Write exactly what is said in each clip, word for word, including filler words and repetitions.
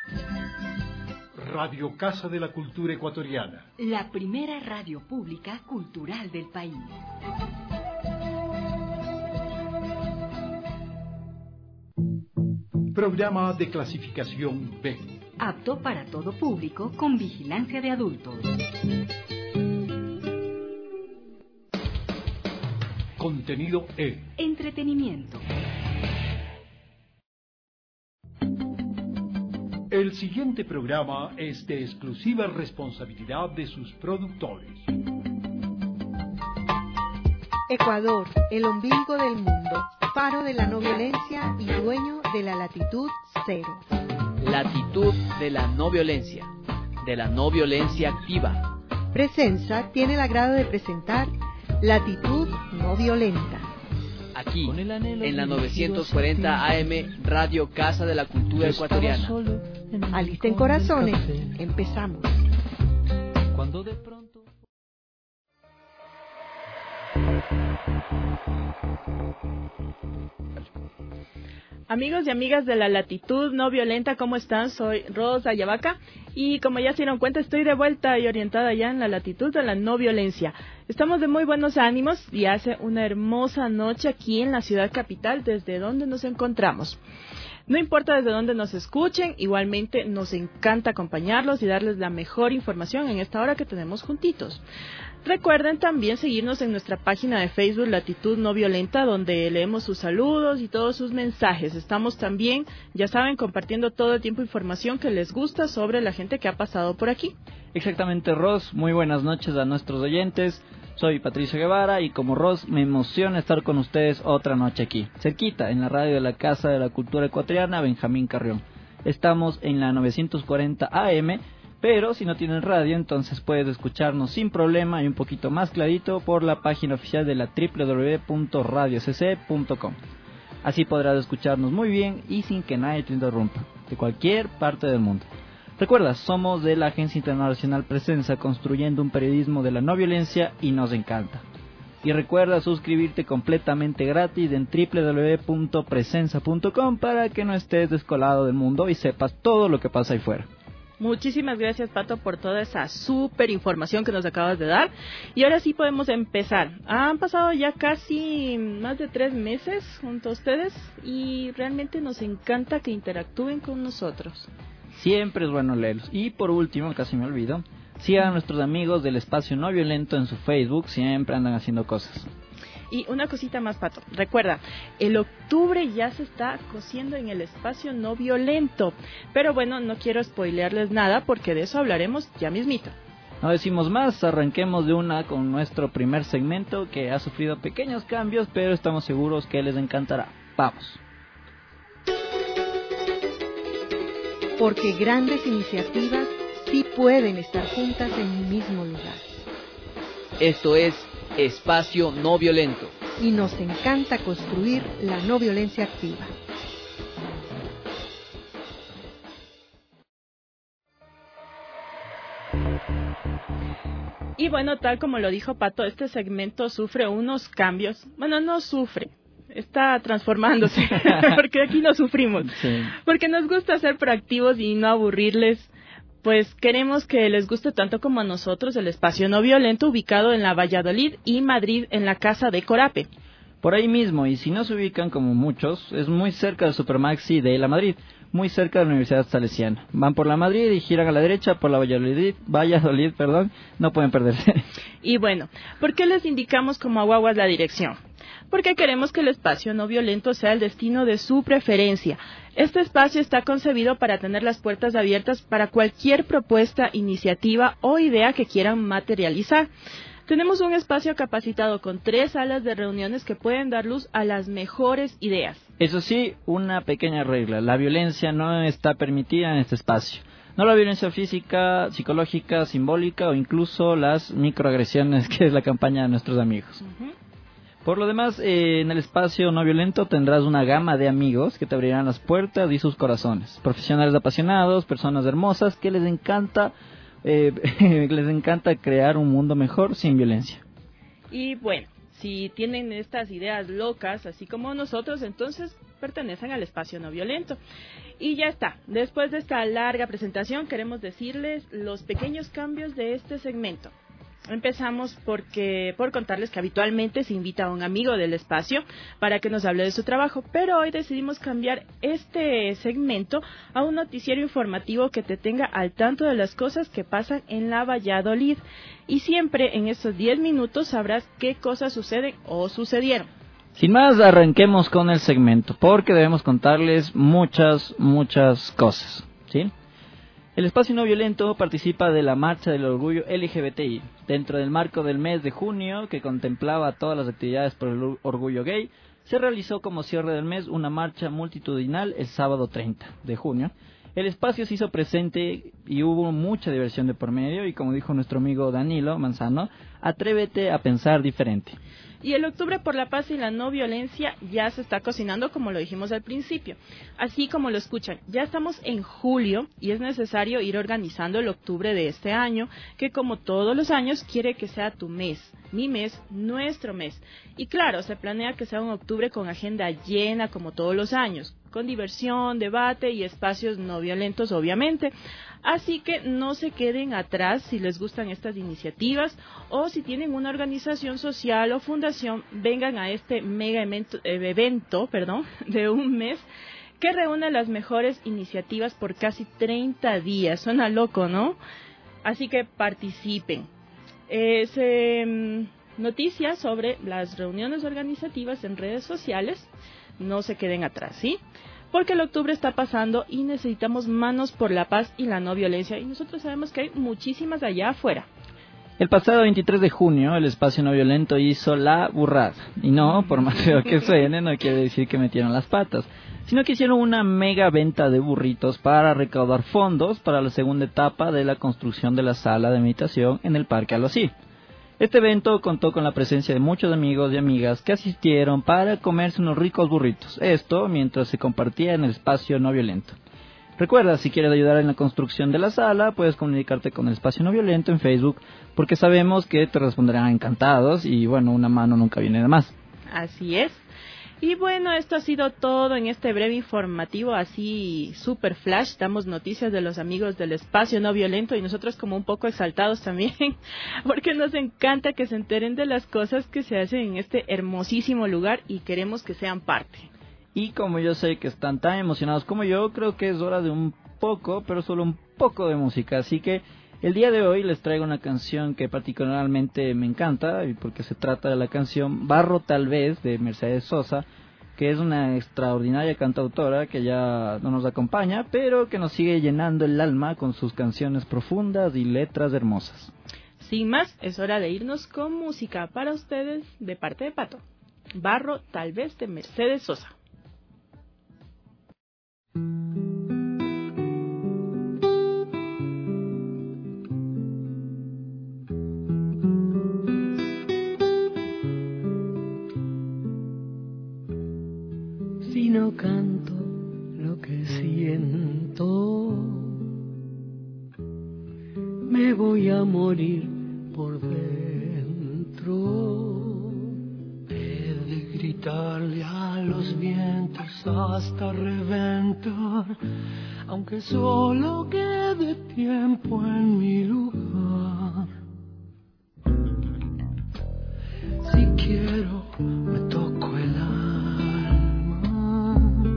Radio Casa de la Cultura Ecuatoriana. La primera radio pública cultural del país. Programa de clasificación B. Apto para todo público con vigilancia de adultos. Contenido E. Entretenimiento. El siguiente programa es de exclusiva responsabilidad de sus productores. Ecuador, el ombligo del mundo, faro de la no violencia y dueño de la latitud cero. Latitud de la no violencia, de la no violencia activa. Presenza tiene el agrado de presentar Latitud no violenta. Aquí, en la novecientos cuarenta A M, Radio Casa de la Cultura Ecuatoriana. Alisten corazones, empezamos. Cuando de pronto... Amigos y amigas de la Latitud no violenta, ¿cómo están? Soy Rosa Ayabaca y como ya se dieron cuenta estoy de vuelta y orientada ya en la latitud de la no violencia. Estamos de muy buenos ánimos y hace una hermosa noche aquí en la ciudad capital desde donde nos encontramos. No importa desde dónde nos escuchen, igualmente nos encanta acompañarlos y darles la mejor información en esta hora que tenemos juntitos. Recuerden también seguirnos en nuestra página de Facebook Latitud No Violenta, donde leemos sus saludos y todos sus mensajes. Estamos también, ya saben, compartiendo todo el tiempo información que les gusta sobre la gente que ha pasado por aquí. Exactamente, Ros. Muy buenas noches a nuestros oyentes. Soy Patricio Guevara y como Ros me emociona estar con ustedes otra noche aquí, cerquita, en la radio de la Casa de la Cultura Ecuatoriana, Benjamín Carrión. Estamos en la novecientos cuarenta A M, pero si no tienen radio, entonces puedes escucharnos sin problema y un poquito más clarito por la página oficial de la doble u doble u doble u punto radio c c punto com. Así podrás escucharnos muy bien y sin que nadie te interrumpa, de cualquier parte del mundo. Recuerda, somos de la Agencia Internacional Presenza, construyendo un periodismo de la no violencia y nos encanta. Y recuerda suscribirte completamente gratis en doble u doble u doble u punto presenza punto com para que no estés descolado del mundo y sepas todo lo que pasa ahí fuera. Muchísimas gracias, Pato, por toda esa súper información que nos acabas de dar. Y ahora sí podemos empezar. Han pasado ya casi más de tres meses junto a ustedes y realmente nos encanta que interactúen con nosotros. Siempre es bueno leerlos. Y por último, casi me olvido, sigan a nuestros amigos del Espacio No Violento en su Facebook, siempre andan haciendo cosas. Y una cosita más, Pato, recuerda, el octubre ya se está cosiendo en el Espacio No Violento, pero bueno, no quiero spoilearles nada porque de eso hablaremos ya mismito. No decimos más, arranquemos de una con nuestro primer segmento que ha sufrido pequeños cambios, pero estamos seguros que les encantará. Vamos. Porque grandes iniciativas sí pueden estar juntas en un mismo lugar. Esto es Espacio No Violento. Y nos encanta construir la no violencia activa. Y bueno, tal como lo dijo Pato, este segmento sufre unos cambios. Bueno, no sufre. Está transformándose, porque aquí no sufrimos, sí. Porque nos gusta ser proactivos y no aburrirles, pues queremos que les guste tanto como a nosotros el Espacio No Violento ubicado en la Valladolid y Madrid en la Casa de Corape. Por ahí mismo, y si no se ubican como muchos, es muy cerca del Supermaxi de la Madrid, muy cerca de la Universidad Salesiana. Van por la Madrid y giran a la derecha por la Valladolid, Valladolid, perdón, no pueden perderse. Y bueno, ¿por qué les indicamos como aguaguas la dirección? Porque queremos que el Espacio No Violento sea el destino de su preferencia. Este espacio está concebido para tener las puertas abiertas para cualquier propuesta, iniciativa o idea que quieran materializar. Tenemos un espacio capacitado con tres salas de reuniones que pueden dar luz a las mejores ideas. Eso sí, una pequeña regla, la violencia no está permitida en este espacio. No la violencia física, psicológica, simbólica o incluso las microagresiones, que es la campaña de nuestros amigos. Uh-huh. Por lo demás, eh, en el Espacio No Violento tendrás una gama de amigos que te abrirán las puertas y sus corazones. Profesionales apasionados, personas hermosas que les encanta, eh, les encanta crear un mundo mejor sin violencia. Y bueno, Si tienen estas ideas locas, así como nosotros, entonces pertenecen al espacio no violento. Y ya está. Después de esta larga presentación, queremos decirles los pequeños cambios de este segmento. Empezamos porque por contarles que habitualmente se invita a un amigo del espacio para que nos hable de su trabajo, pero hoy decidimos cambiar este segmento a un noticiero informativo que te tenga al tanto de las cosas que pasan en la Valladolid. Y siempre en estos diez minutos sabrás qué cosas suceden o sucedieron. Sin más, arranquemos con el segmento, porque debemos contarles muchas, muchas cosas, ¿sí? El Espacio No Violento participa de la Marcha del Orgullo L G B T I. Dentro del marco del mes de junio, que contemplaba todas las actividades por el orgullo gay, se realizó como cierre del mes una marcha multitudinal el sábado treinta de junio. El espacio se hizo presente y hubo mucha diversión de por medio y, como dijo nuestro amigo Danilo Manzano, atrévete a pensar diferente. Y el Octubre por la Paz y la No Violencia ya se está cocinando, como lo dijimos al principio. Así como lo escuchan, ya estamos en julio y es necesario ir organizando el octubre de este año, que como todos los años quiere que sea tu mes, mi mes, nuestro mes. Y claro, se planea que sea un octubre con agenda llena como todos los años, con diversión, debate y espacios no violentos, obviamente. Así que no se queden atrás si les gustan estas iniciativas o si tienen una organización social o fundación, vengan a este mega evento, evento perdón, de un mes que reúne las mejores iniciativas por casi treinta días. Suena loco, ¿no? Así que participen. Es eh, noticias sobre las reuniones organizativas en redes sociales. No se queden atrás, ¿sí? Porque el octubre está pasando y necesitamos manos por la paz y la no violencia. Y nosotros sabemos que hay muchísimas allá afuera. El pasado veintitrés de junio, el Espacio No Violento hizo la burrada. Y no, por más feo que suene, no quiere decir que metieron las patas, sino que hicieron una mega venta de burritos para recaudar fondos para la segunda etapa de la construcción de la sala de meditación en el Parque Alosí. Este evento contó con la presencia de muchos amigos y amigas que asistieron para comerse unos ricos burritos. Esto mientras se compartía en el Espacio No Violento. Recuerda, si quieres ayudar en la construcción de la sala, puedes comunicarte con el Espacio No Violento en Facebook, porque sabemos que te responderán encantados y bueno, una mano nunca viene de más. Así es. Y bueno, esto ha sido todo en este breve informativo así super flash. Damos noticias de los amigos del Espacio No Violento y nosotros como un poco exaltados también, porque nos encanta que se enteren de las cosas que se hacen en este hermosísimo lugar y queremos que sean parte. Y como yo sé que están tan emocionados como yo, creo que es hora de un poco, pero solo un poco de música. Así que el día de hoy les traigo una canción que particularmente me encanta, porque se trata de la canción Barro Tal Vez de Mercedes Sosa, que es una extraordinaria cantautora que ya no nos acompaña, pero que nos sigue llenando el alma con sus canciones profundas y letras hermosas. Sin más, es hora de irnos con música para ustedes de parte de Pato. Barro Tal Vez de Mercedes Sosa. Si no canto lo que siento, me voy a morir por dentro. He de gritarle a los vientos hasta reventar, aunque solo quede tiempo en mi lugar. Si quiero, me toco el alma,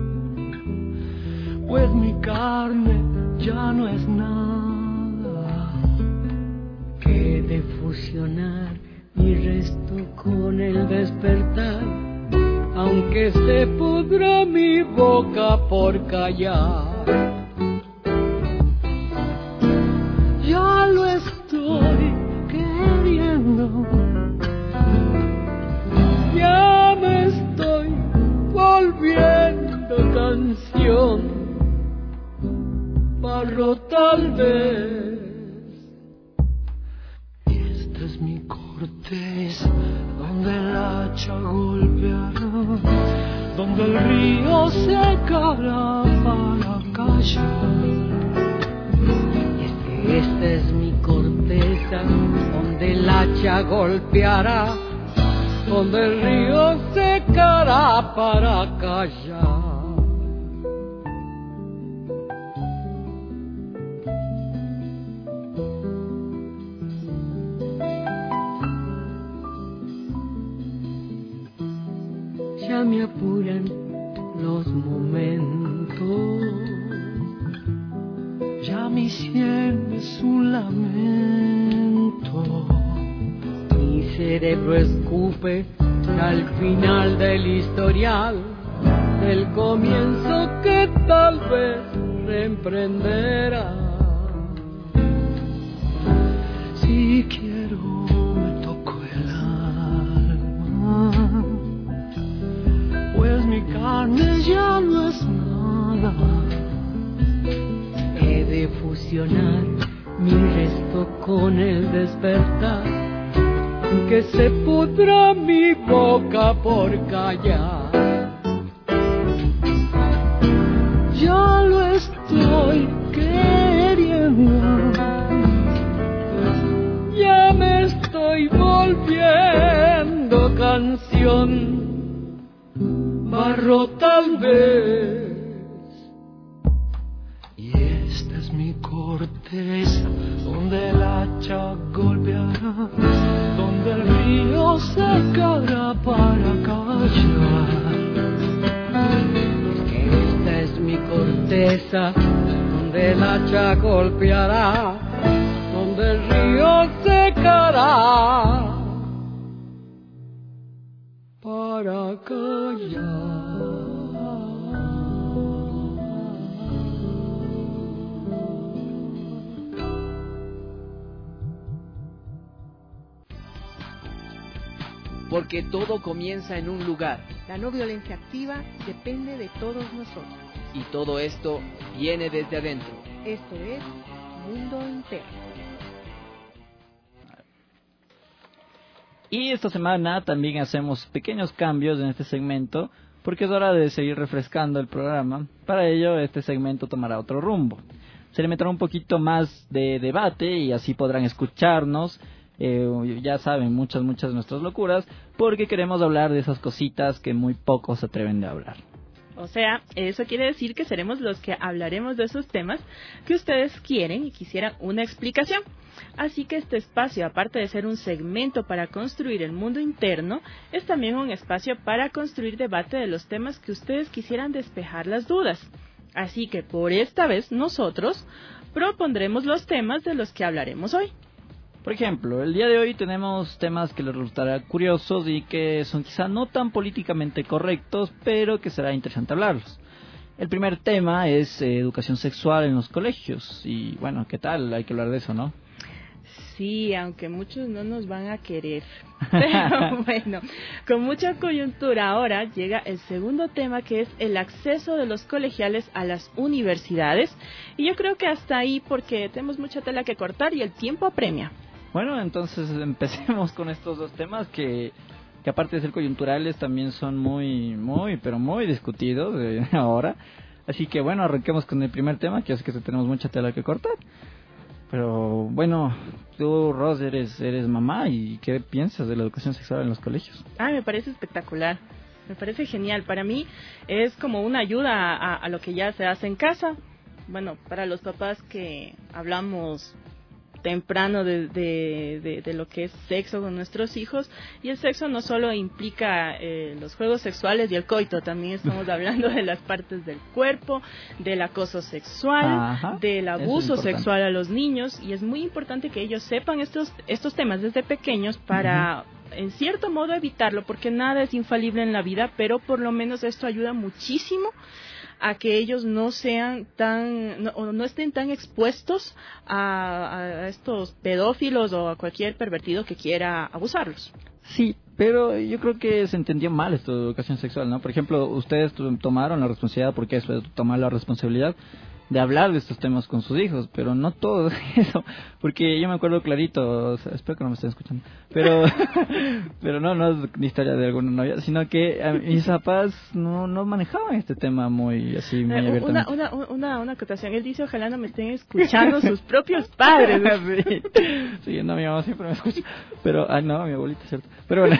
pues mi carne ya no es nada que de fusionar mi resto con el despertar, aunque se pudra mi boca por callar. Ya lo estoy queriendo, ya me estoy volviendo canción, barro tal vez. Y esta es mi corteza, donde el hacha golpeará, donde el río secará para callar. Y es que esta es mi corteza, donde el hacha golpeará, donde el río secará para callar. Ya me apuran los momentos, ya mi sien es un lamento. Mi cerebro escupe al final del historial, del comienzo que tal vez reemprenderá. Si quiero me toco el alma, pues mi carne ya no es nada. He de fusionar mi resto con el despertar, que se pudra mi boca por callar. Ya lo estoy queriendo, ya me estoy volviendo canción, barro tal vez. Y esta es mi corteza, donde el hacha golpeará, donde el río secará para callar. Esta es mi corteza, donde el hacha golpeará, donde el río secará para callar. Porque todo comienza en un lugar. La no violencia activa depende de todos nosotros. Y todo esto viene desde adentro. Esto es Mundo Interno. Y esta semana también hacemos pequeños cambios en este segmento, porque es hora de seguir refrescando el programa. Para ello, este segmento tomará otro rumbo. Se le meterá un poquito más de debate y así podrán escucharnos. Eh, ya saben, muchas, muchas de nuestras locuras, porque queremos hablar de esas cositas que muy pocos se atreven a hablar. O sea, eso quiere decir que seremos los que hablaremos de esos temas que ustedes quieren y quisieran una explicación. Así que este espacio, aparte de ser un segmento para construir el mundo interno, es también un espacio para construir debate de los temas que ustedes quisieran despejar las dudas. Así que por esta vez nosotros propondremos los temas de los que hablaremos hoy. Por ejemplo, el día de hoy tenemos temas que les resultará curiosos y que son quizá no tan políticamente correctos, pero que será interesante hablarlos. El primer tema es eh, educación sexual en los colegios. Y bueno, ¿qué tal? Hay que hablar de eso, ¿no? Sí, aunque muchos no nos van a querer. Pero bueno, con mucha coyuntura ahora llega el segundo tema, que es el acceso de los colegiales a las universidades. Y yo creo que hasta ahí, porque tenemos mucha tela que cortar y el tiempo apremia. Bueno, entonces empecemos con estos dos temas que, que aparte de ser coyunturales también son muy, muy, pero muy discutidos eh, ahora. Así que bueno, arranquemos con el primer tema, que es que tenemos mucha tela que cortar. Pero bueno, tú, Ros, eres, eres mamá, ¿y qué piensas de la educación sexual en los colegios? Ah, me parece espectacular, me parece genial. Para mí es como una ayuda a, a lo que ya se hace en casa. Bueno, para los papás que hablamos temprano de, de, de, de lo que es sexo con nuestros hijos, y el sexo no solo implica eh, los juegos sexuales y el coito, también estamos hablando de las partes del cuerpo, del acoso sexual, Ajá, del abuso es sexual a los niños, y es muy importante que ellos sepan estos, estos temas desde pequeños para, uh-huh, en cierto modo evitarlo, porque nada es infalible en la vida, pero por lo menos esto ayuda muchísimo a que ellos no sean tan, no, o no estén tan expuestos a, a estos pedófilos o a cualquier pervertido que quiera abusarlos. Sí, pero yo creo que se entendió mal esto de educación sexual, ¿no? Por ejemplo, ustedes tomaron la responsabilidad, porque eso es tomar la responsabilidad de hablar de estos temas con sus hijos, pero no todo eso, porque yo me acuerdo clarito, o sea, espero que no me estén escuchando, pero pero no, no es una historia de alguna novia, sino que a mis papás no no manejaban este tema muy así, muy eh, abiertamente. Una, una, una, una acotación, él dice, ojalá no me estén escuchando sus propios padres. sí. sí, no, mi mamá siempre me escucha, pero, ay no, mi abuelita, cierto, pero bueno,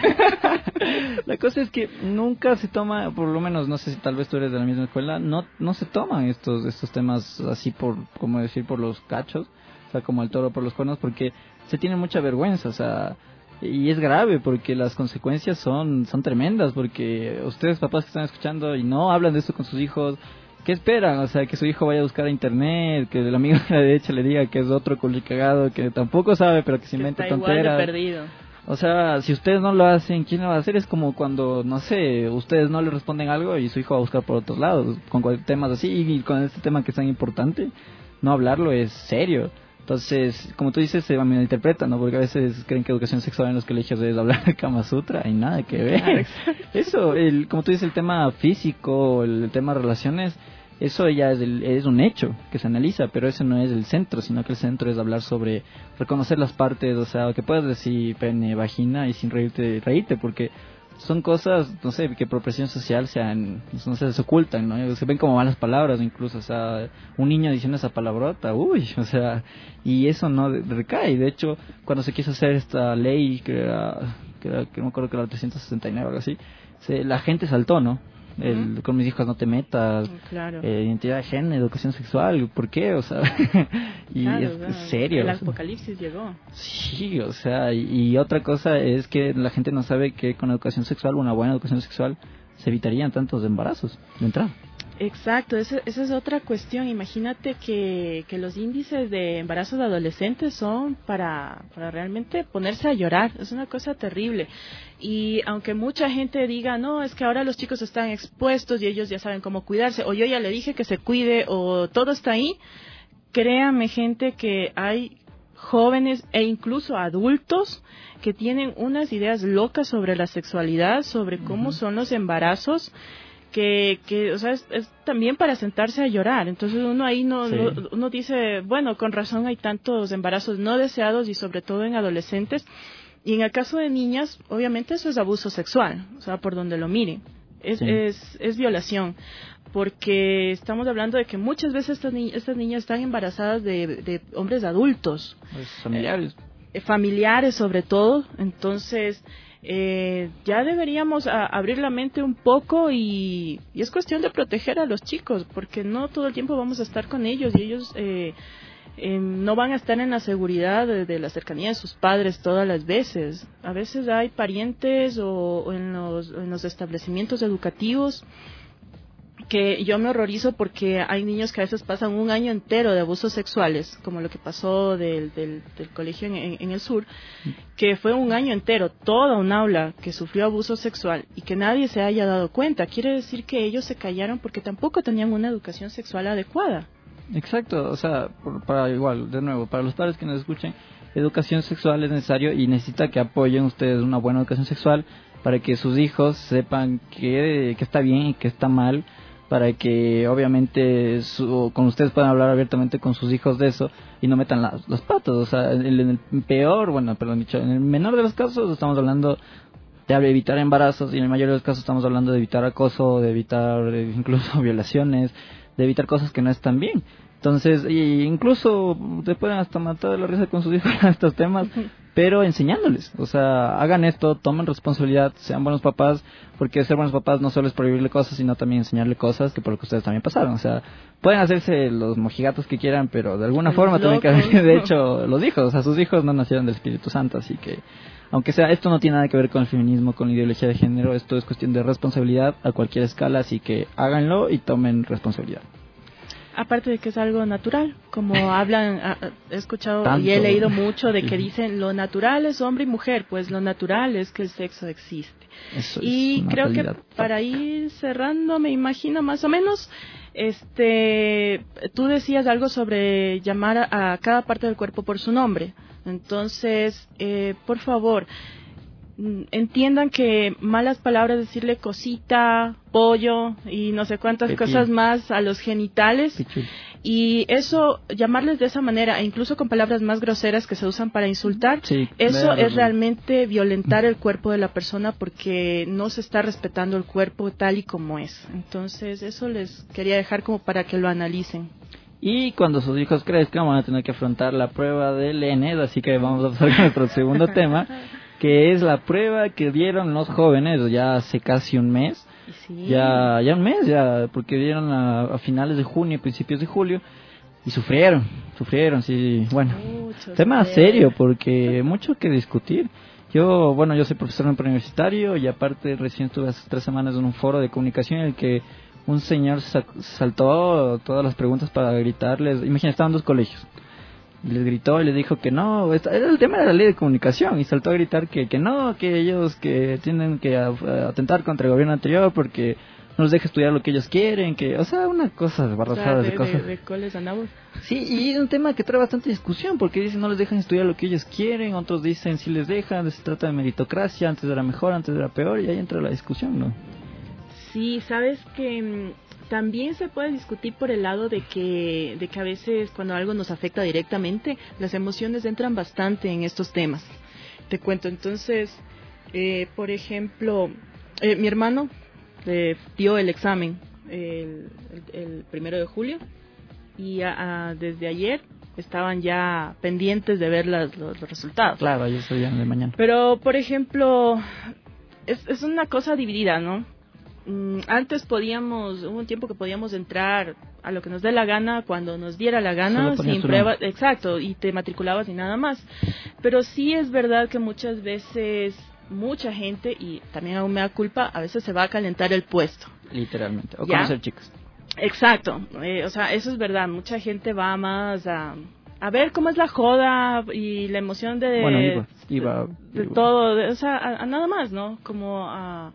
la cosa es que nunca se toma, por lo menos, no sé si tal vez tú eres de la misma escuela, no no se toman estos estos temas así por, como decir, por los cachos, o sea, como el toro por los cuernos, porque se tiene mucha vergüenza, o sea, y es grave porque las consecuencias son son tremendas, porque ustedes papás que están escuchando y no hablan de esto con sus hijos, ¿qué esperan? O sea, que su hijo vaya a buscar a internet, que el amigo de la derecha le diga que es otro culicagado, que tampoco sabe, pero que se inventa está tonteras. Igual de perdido. O sea, si ustedes no lo hacen, ¿quién lo va a hacer? Es como cuando, no sé, ustedes no le responden algo y su hijo va a buscar por otros lados, con temas así, y con este tema que es tan importante, no hablarlo es serio. Entonces, como tú dices, se malinterpreta, ¿no? Porque a veces creen que educación sexual en los colegios es hablar de Kama Sutra y nada que ver. Eso, el, como tú dices, el tema físico, el tema relaciones, eso ya es, el, es un hecho que se analiza, pero ese no es el centro, sino que el centro es hablar sobre reconocer las partes, o sea, que puedes decir pene, vagina y sin reírte, reírte, porque son cosas, no sé, que por presión social sean, no sé, se ocultan, ¿no? Se ven como malas palabras incluso, o sea, un niño diciendo esa palabrota, uy, o sea, y eso no recae. De hecho, cuando se quiso hacer esta ley, que era, que, era, que no me acuerdo que era la trescientos sesenta y nueve o algo así, se, la gente saltó, ¿no? El, uh-huh. Con mis hijos no te metas, claro. eh, identidad de género, educación sexual, ¿por qué? O sea, y claro, es claro. serio. El o sea, apocalipsis llegó. Sí, o sea, y, y otra cosa es que la gente no sabe que con educación sexual, una buena educación sexual, se evitarían tantos embarazos de entrada. Exacto, esa, esa es otra cuestión. Imagínate que, que los índices de embarazos de adolescentes son para, para realmente ponerse a llorar. Es una cosa terrible. Y aunque mucha gente diga, no, es que ahora los chicos están expuestos y ellos ya saben cómo cuidarse, o yo ya le dije que se cuide, o todo está ahí, créanme, gente, que hay jóvenes e incluso adultos que tienen unas ideas locas sobre la sexualidad, sobre cómo uh-huh. son los embarazos, que, que o sea, es, es también para sentarse a llorar. Entonces uno ahí no, sí. no uno dice, bueno, con razón hay tantos embarazos no deseados y sobre todo en adolescentes. Y en el caso de niñas, obviamente eso es abuso sexual, o sea, por donde lo miren, es, sí. es, es violación, porque estamos hablando de que muchas veces estas, ni- estas niñas están embarazadas de, de hombres adultos. Pues familiares. Eh, familiares sobre todo, entonces eh, ya deberíamos a, abrir la mente un poco y, y es cuestión de proteger a los chicos, porque no todo el tiempo vamos a estar con ellos y ellos... Eh, Eh, no van a estar en la seguridad de, de la cercanía de sus padres todas las veces. A veces hay parientes o, o en, los, en los establecimientos educativos que yo me horrorizo porque hay niños que a veces pasan un año entero de abusos sexuales, como lo que pasó del, del, del colegio en, en, en el sur, que fue un año entero, toda un aula que sufrió abuso sexual y que nadie se haya dado cuenta. Quiere decir que ellos se callaron porque tampoco tenían una educación sexual adecuada. Exacto, o sea, por, para igual, de nuevo, para los padres que nos escuchen, educación sexual es necesario y necesita que apoyen ustedes una buena educación sexual para que sus hijos sepan que, que está bien y que está mal, para que obviamente su, con ustedes puedan hablar abiertamente con sus hijos de eso y no metan las, las patas. O sea, en el, en el peor, bueno, perdón dicho, en el menor de los casos estamos hablando de evitar embarazos y en el mayor de los casos estamos hablando de evitar acoso, de evitar eh, incluso violaciones, de evitar cosas que no están bien. Entonces, y incluso te pueden hasta matar de la risa con sus hijos en estos temas, pero enseñándoles, o sea, hagan esto, tomen responsabilidad, sean buenos papás, porque ser buenos papás no solo es prohibirle cosas, sino también enseñarle cosas que por lo que ustedes también pasaron. O sea, pueden hacerse los mojigatos que quieran, pero de alguna forma tienen que haber, de hecho, los hijos, o sea, sus hijos no nacieron del Espíritu Santo, así que, aunque sea, esto no tiene nada que ver con el feminismo, con la ideología de género, esto es cuestión de responsabilidad a cualquier escala, así que háganlo y tomen responsabilidad. Aparte de que es algo natural, como hablan, he escuchado Tanto. y he leído mucho de que dicen lo natural es hombre y mujer, pues lo natural es que el sexo existe. Eso y es creo realidad. que para ir cerrando, me imagino más o menos, este, tú decías algo sobre llamar a, a cada parte del cuerpo por su nombre. Entonces, eh, por favor, entiendan que malas palabras, decirle cosita, pollo y no sé cuántas Pepín. cosas más a los genitales. Pichul. Y eso, llamarles de esa manera, e incluso con palabras más groseras que se usan para insultar, Sí, eso claro. es realmente violentar el cuerpo de la persona porque no se está respetando el cuerpo tal y como es. Entonces, eso les quería dejar como para que lo analicen. Y cuando sus hijos crezcan van a tener que afrontar la prueba del E N E D, así que vamos a pasar con nuestro segundo tema, que es la prueba que dieron los jóvenes ya hace casi un mes. Sí. Ya, ya un mes, ya, porque dieron a, a finales de junio, principios de julio, y sufrieron, sufrieron, sí, bueno, Mucho tema sufrieron. serio, porque mucho que discutir. Yo, bueno, yo soy profesor en preuniversitario, y aparte recién estuve hace tres semanas en un foro de comunicación en el que un señor sa- saltó todas las preguntas para gritarles, imagínate, estaban dos colegios, y les gritó y les dijo que no, esta- era el tema de la ley de comunicación, y saltó a gritar que, que no, que ellos que tienen que a- a atentar contra el gobierno anterior porque no les deja estudiar lo que ellos quieren, que, o sea, una cosa O sea, barrazadas de, de cosas. de, de cuáles andamos. Sí, y es un tema que trae bastante discusión, porque dicen no les dejan estudiar lo que ellos quieren, otros dicen sí les dejan, se trata de meritocracia, antes era mejor, antes era peor, y ahí entra la discusión, ¿no? Sí, sabes que mm, también se puede discutir por el lado de que, de que a veces cuando algo nos afecta directamente, las emociones entran bastante en estos temas. Te cuento, entonces, eh, por ejemplo, eh, mi hermano eh, dio el examen el, el, el primero de julio y a, a, desde ayer estaban ya pendientes de ver las, los, los resultados. Claro, ahí estoy ya de mañana. Pero, por ejemplo, es, es una cosa dividida, ¿no? Mm, antes podíamos, hubo un tiempo que podíamos entrar a lo que nos dé la gana, cuando nos diera la gana, Solo ponías sin tu prueba, nombre. exacto, y te matriculabas y nada más. Pero sí es verdad que muchas veces, mucha gente, y también aún me da culpa, a veces se va a calentar el puesto. Literalmente, o ¿Ya? conocer chicas. Exacto, eh, o sea, eso es verdad, mucha gente va más a, a ver cómo es la joda y la emoción de, Bueno, iba, iba, de iba. todo, de- o sea, a, a nada más, ¿no? Como a,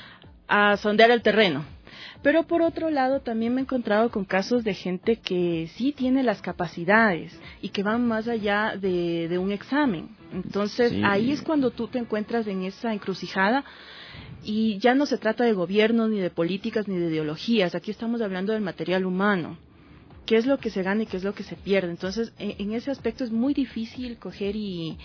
a sondear el terreno. Pero por otro lado también me he encontrado con casos de gente que sí tiene las capacidades y que van más allá de, de un examen. Entonces Sí. ahí es cuando tú te encuentras en esa encrucijada y ya no se trata de gobiernos, ni de políticas, ni de ideologías. Aquí estamos hablando del material humano. ¿Qué es lo que se gana y qué es lo que se pierde? Entonces en, en ese aspecto es muy difícil coger y,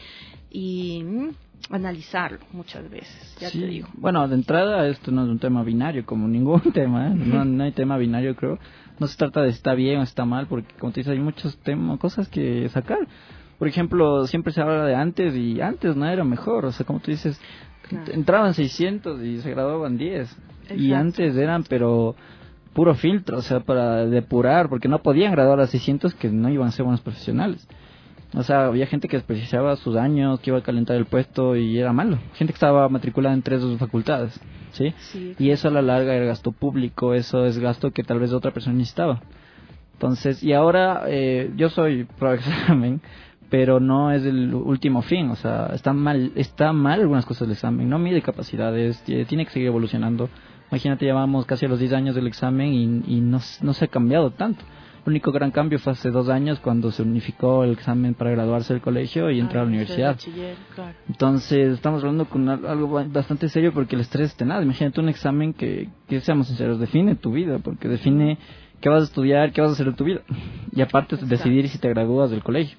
y mm, analizarlo muchas veces, ya Sí. te digo. Bueno, de entrada esto no es un tema binario, como ningún tema, ¿eh? no, no hay tema binario, creo. No se trata de si está bien o está mal, porque como te dices, hay muchos temas, cosas que sacar. Por ejemplo, siempre se habla de antes, y antes no era mejor, o sea, como tú dices, Claro. entraban seiscientos y se graduaban diez, y Exacto. antes eran, pero puro filtro, o sea, para depurar, porque no podían graduar a seiscientos que no iban a ser buenos profesionales. O sea, había gente que desperdiciaba sus años, que iba a calentar el puesto y era malo. Gente que estaba matriculada en tres de sus facultades, ¿sí? Sí, Y eso a la larga era gasto público, eso es gasto que tal vez otra persona necesitaba. Entonces, y ahora eh, yo soy pro examen, pero no es el último fin, o sea, está mal, está mal algunas cosas del examen, no mide capacidades, tie- tiene que seguir evolucionando. Imagínate, llevamos casi a los diez años del examen y, y no, no se ha cambiado tanto. El único gran cambio fue hace dos años cuando se unificó el examen para graduarse del colegio y entrar a la universidad. Bachiller, claro. Entonces, estamos hablando con al- algo ba- bastante serio porque el estrés es tenaz. Imagínate un examen que, que, seamos sinceros, define tu vida, porque define qué vas a estudiar, qué vas a hacer en tu vida. Y aparte, Exacto. decidir si te gradúas del colegio.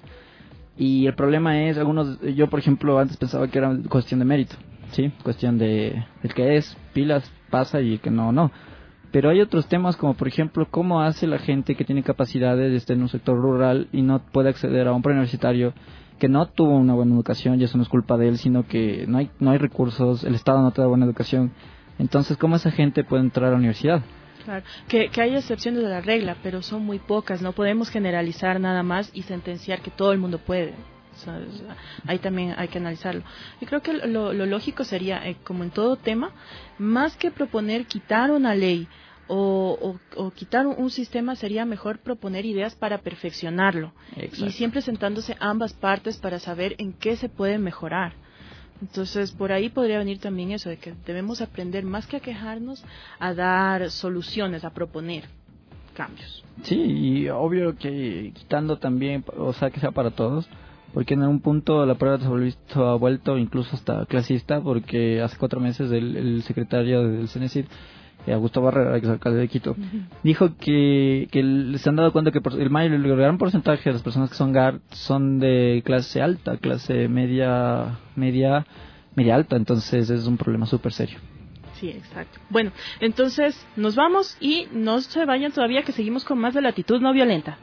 Y el problema es, algunos, yo por ejemplo antes pensaba que era cuestión de mérito, ¿sí? Cuestión de el que es, pilas, pasa y el que no, no. Pero hay otros temas como por ejemplo cómo hace la gente que tiene capacidades de estar en un sector rural y no puede acceder a un preuniversitario que no tuvo una buena educación, y eso no es culpa de él, sino que no hay, no hay recursos, el Estado no te da buena educación. Entonces, ¿cómo esa gente puede entrar a la universidad? Claro, que, que hay excepciones de la regla, pero son muy pocas. No podemos generalizar nada más y sentenciar que todo el mundo puede. O sea, es- ahí también hay que analizarlo. Yo creo que lo, lo lógico sería, eh, como en todo tema, más que proponer quitar una ley o, o, o quitar un, un sistema, sería mejor proponer ideas para perfeccionarlo. Exacto. Y siempre sentándose ambas partes para saber en qué se puede mejorar. Entonces, por ahí podría venir también eso, de que debemos aprender más que a quejarnos, a dar soluciones, a proponer cambios. Sí, y obvio que quitando también, o sea, que sea para todos, porque en algún punto la prueba se ha vuelto, ha vuelto incluso hasta clasista, porque hace cuatro meses el, el secretario del CENESID, Augusto Barrera, ex alcalde de Quito, uh-huh. dijo que, que se han dado cuenta que por, el mayor, el gran porcentaje de las personas que son G A R son de clase alta, clase media, media, media alta, entonces es un problema súper serio. Sí, exacto. Bueno, entonces nos vamos y no se vayan todavía, que seguimos con más de Latitud No Violenta.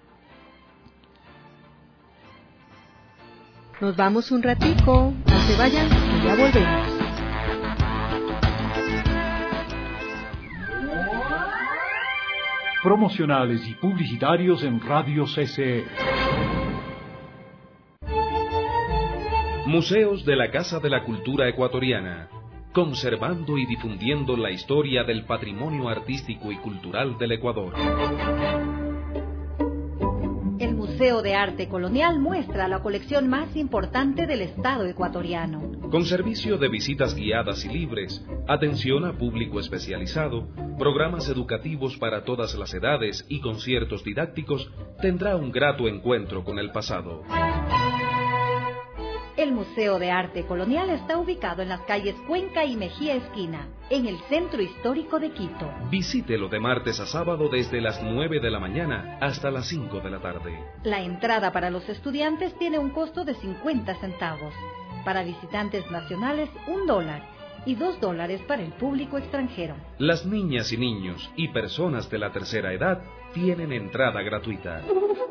Nos vamos un ratico, no se vayan y ya volvemos. Promocionales y publicitarios en Radio C C E. Museos de la Casa de la Cultura Ecuatoriana, conservando y difundiendo la historia del patrimonio artístico y cultural del Ecuador. El Museo de Arte Colonial muestra la colección más importante del Estado ecuatoriano. Con servicio de visitas guiadas y libres, atención a público especializado, programas educativos para todas las edades y conciertos didácticos, tendrá un grato encuentro con el pasado. El Museo de Arte Colonial está ubicado en las calles Cuenca y Mejía Esquina, en el centro histórico de Quito. Visítelo de martes a sábado desde las nueve de la mañana hasta las cinco de la tarde. La entrada para los estudiantes tiene un costo de cincuenta centavos. Para visitantes nacionales, un dólar. Y dos dólares para el público extranjero. Las niñas y niños y personas de la tercera edad tienen entrada gratuita.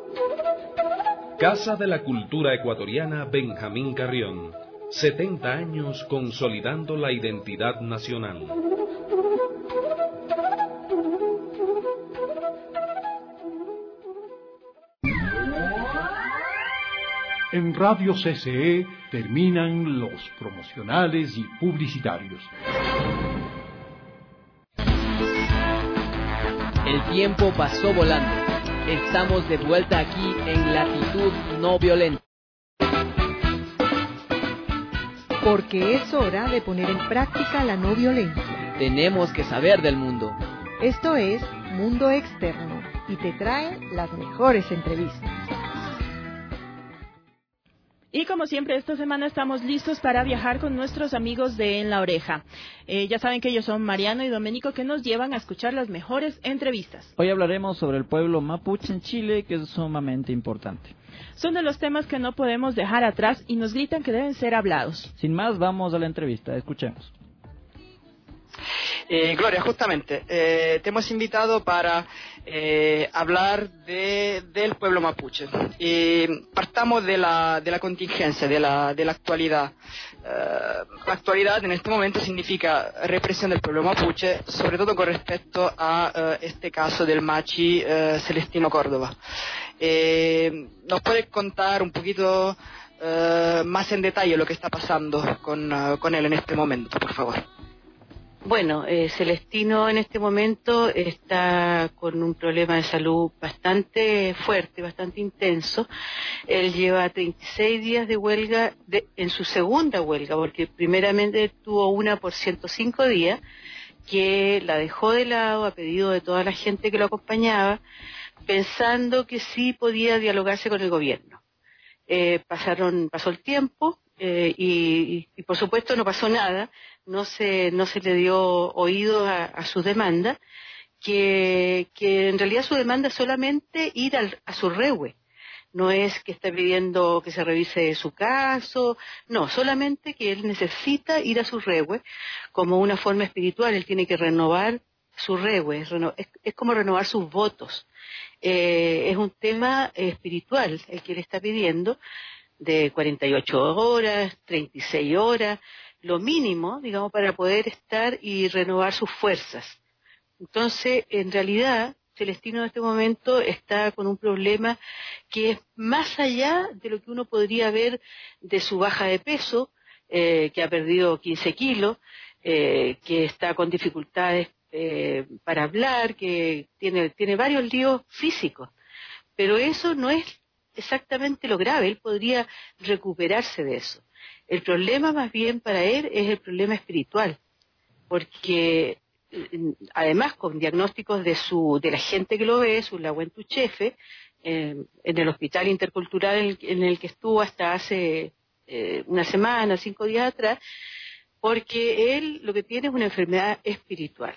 Casa de la Cultura Ecuatoriana Benjamín Carrión. setenta años consolidando la identidad nacional. En Radio C C E terminan los promocionales y publicitarios. El tiempo pasó volando. Estamos de vuelta aquí en Latitud No Violenta. Porque es hora de poner en práctica la no violencia. Tenemos que saber del mundo. Esto es Mundo Externo y te trae las mejores entrevistas. Y como siempre, esta semana estamos listos para viajar con nuestros amigos de En la Oreja. Eh, ya saben que ellos son Mariano y Domenico, que nos llevan a escuchar las mejores entrevistas. Hoy hablaremos sobre el pueblo mapuche en Chile, que es sumamente importante. Son de los temas que no podemos dejar atrás y nos gritan que deben ser hablados. Sin más, vamos a la entrevista. Escuchemos. Eh, Gloria, justamente, eh, te hemos invitado para eh, hablar de, del pueblo mapuche. Y partamos de la, de la contingencia, de la, de la actualidad. Eh, la actualidad en este momento significa represión del pueblo mapuche, sobre todo con respecto a eh, este caso del machi eh, Celestino Córdoba. Eh, ¿Nos puedes contar un poquito eh, más en detalle lo que está pasando con, uh, con él en este momento, por favor? Bueno, eh, Celestino en este momento está con un problema de salud bastante fuerte, bastante intenso. Él lleva treinta y seis días de huelga, de, en su segunda huelga, porque primeramente tuvo una por ciento cinco días, que la dejó de lado a pedido de toda la gente que lo acompañaba, pensando que sí podía dialogarse con el gobierno. Eh, pasaron, pasó el tiempo eh, y, y por supuesto no pasó nada. No se, no se le dio oído a, a sus demandas, que, que en realidad su demanda es solamente ir al, a su rehue. No es que está pidiendo que se revise su caso, no, solamente que él necesita ir a su rehue como una forma espiritual. Él tiene que renovar su rehue, es, reno, es, es como renovar sus votos. Eh, es un tema espiritual el que él está pidiendo, de cuarenta y ocho horas, treinta y seis horas, lo mínimo, digamos, para poder estar y renovar sus fuerzas. Entonces, en realidad, Celestino en este momento está con un problema que es más allá de lo que uno podría ver de su baja de peso, eh, que ha perdido quince kilos, eh, que está con dificultades eh, para hablar, que tiene, tiene varios líos físicos. Pero eso no es exactamente lo grave, él podría recuperarse de eso. El problema más bien para él es el problema espiritual, porque además con diagnósticos de su de la gente que lo ve, su lahuentuchefe, eh, en el hospital intercultural en el, en el que estuvo hasta hace eh, una semana, cinco días atrás, porque él lo que tiene es una enfermedad espiritual.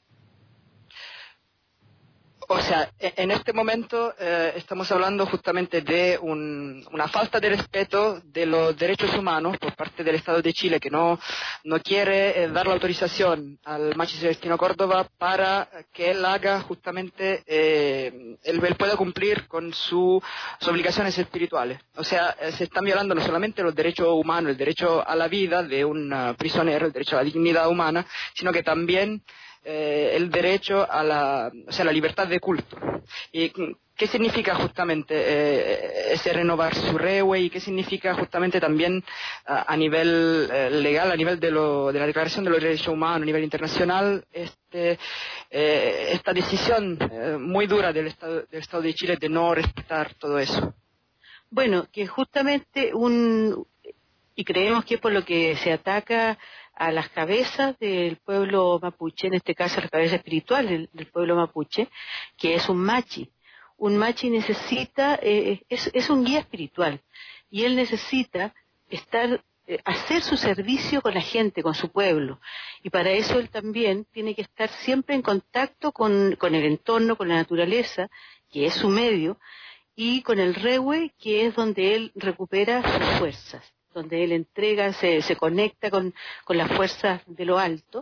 O sea, en este momento eh, estamos hablando justamente de un, una falta de respeto de los derechos humanos por parte del Estado de Chile, que no, no quiere eh, dar la autorización al Machi Celestino Córdoba para que él haga justamente, eh, él, él pueda cumplir con su, sus obligaciones espirituales. O sea, eh, se están violando no solamente los derechos humanos, el derecho a la vida de un uh, prisionero, el derecho a la dignidad humana, sino que también Eh, el derecho a la, o sea, la libertad de culto. ¿Y qué significa justamente eh, ese renovar su rewe y qué significa justamente también a, a nivel eh, legal, a nivel de, lo, de la Declaración de los Derechos Humanos, a nivel internacional, este, eh, esta decisión eh, muy dura del Estado, del Estado de Chile de no respetar todo eso? Bueno, que justamente un, y creemos que es por lo que se ataca a las cabezas del pueblo mapuche, en este caso a la cabeza espiritual del, del pueblo mapuche, que es un machi. Un machi necesita, eh, es, es un guía espiritual, y él necesita estar, eh, hacer su servicio con la gente, con su pueblo, y para eso él también tiene que estar siempre en contacto con, con el entorno, con la naturaleza, que es su medio, y con el rewe, que es donde él recupera sus fuerzas, donde él entrega, se, se conecta con, con las fuerzas de lo alto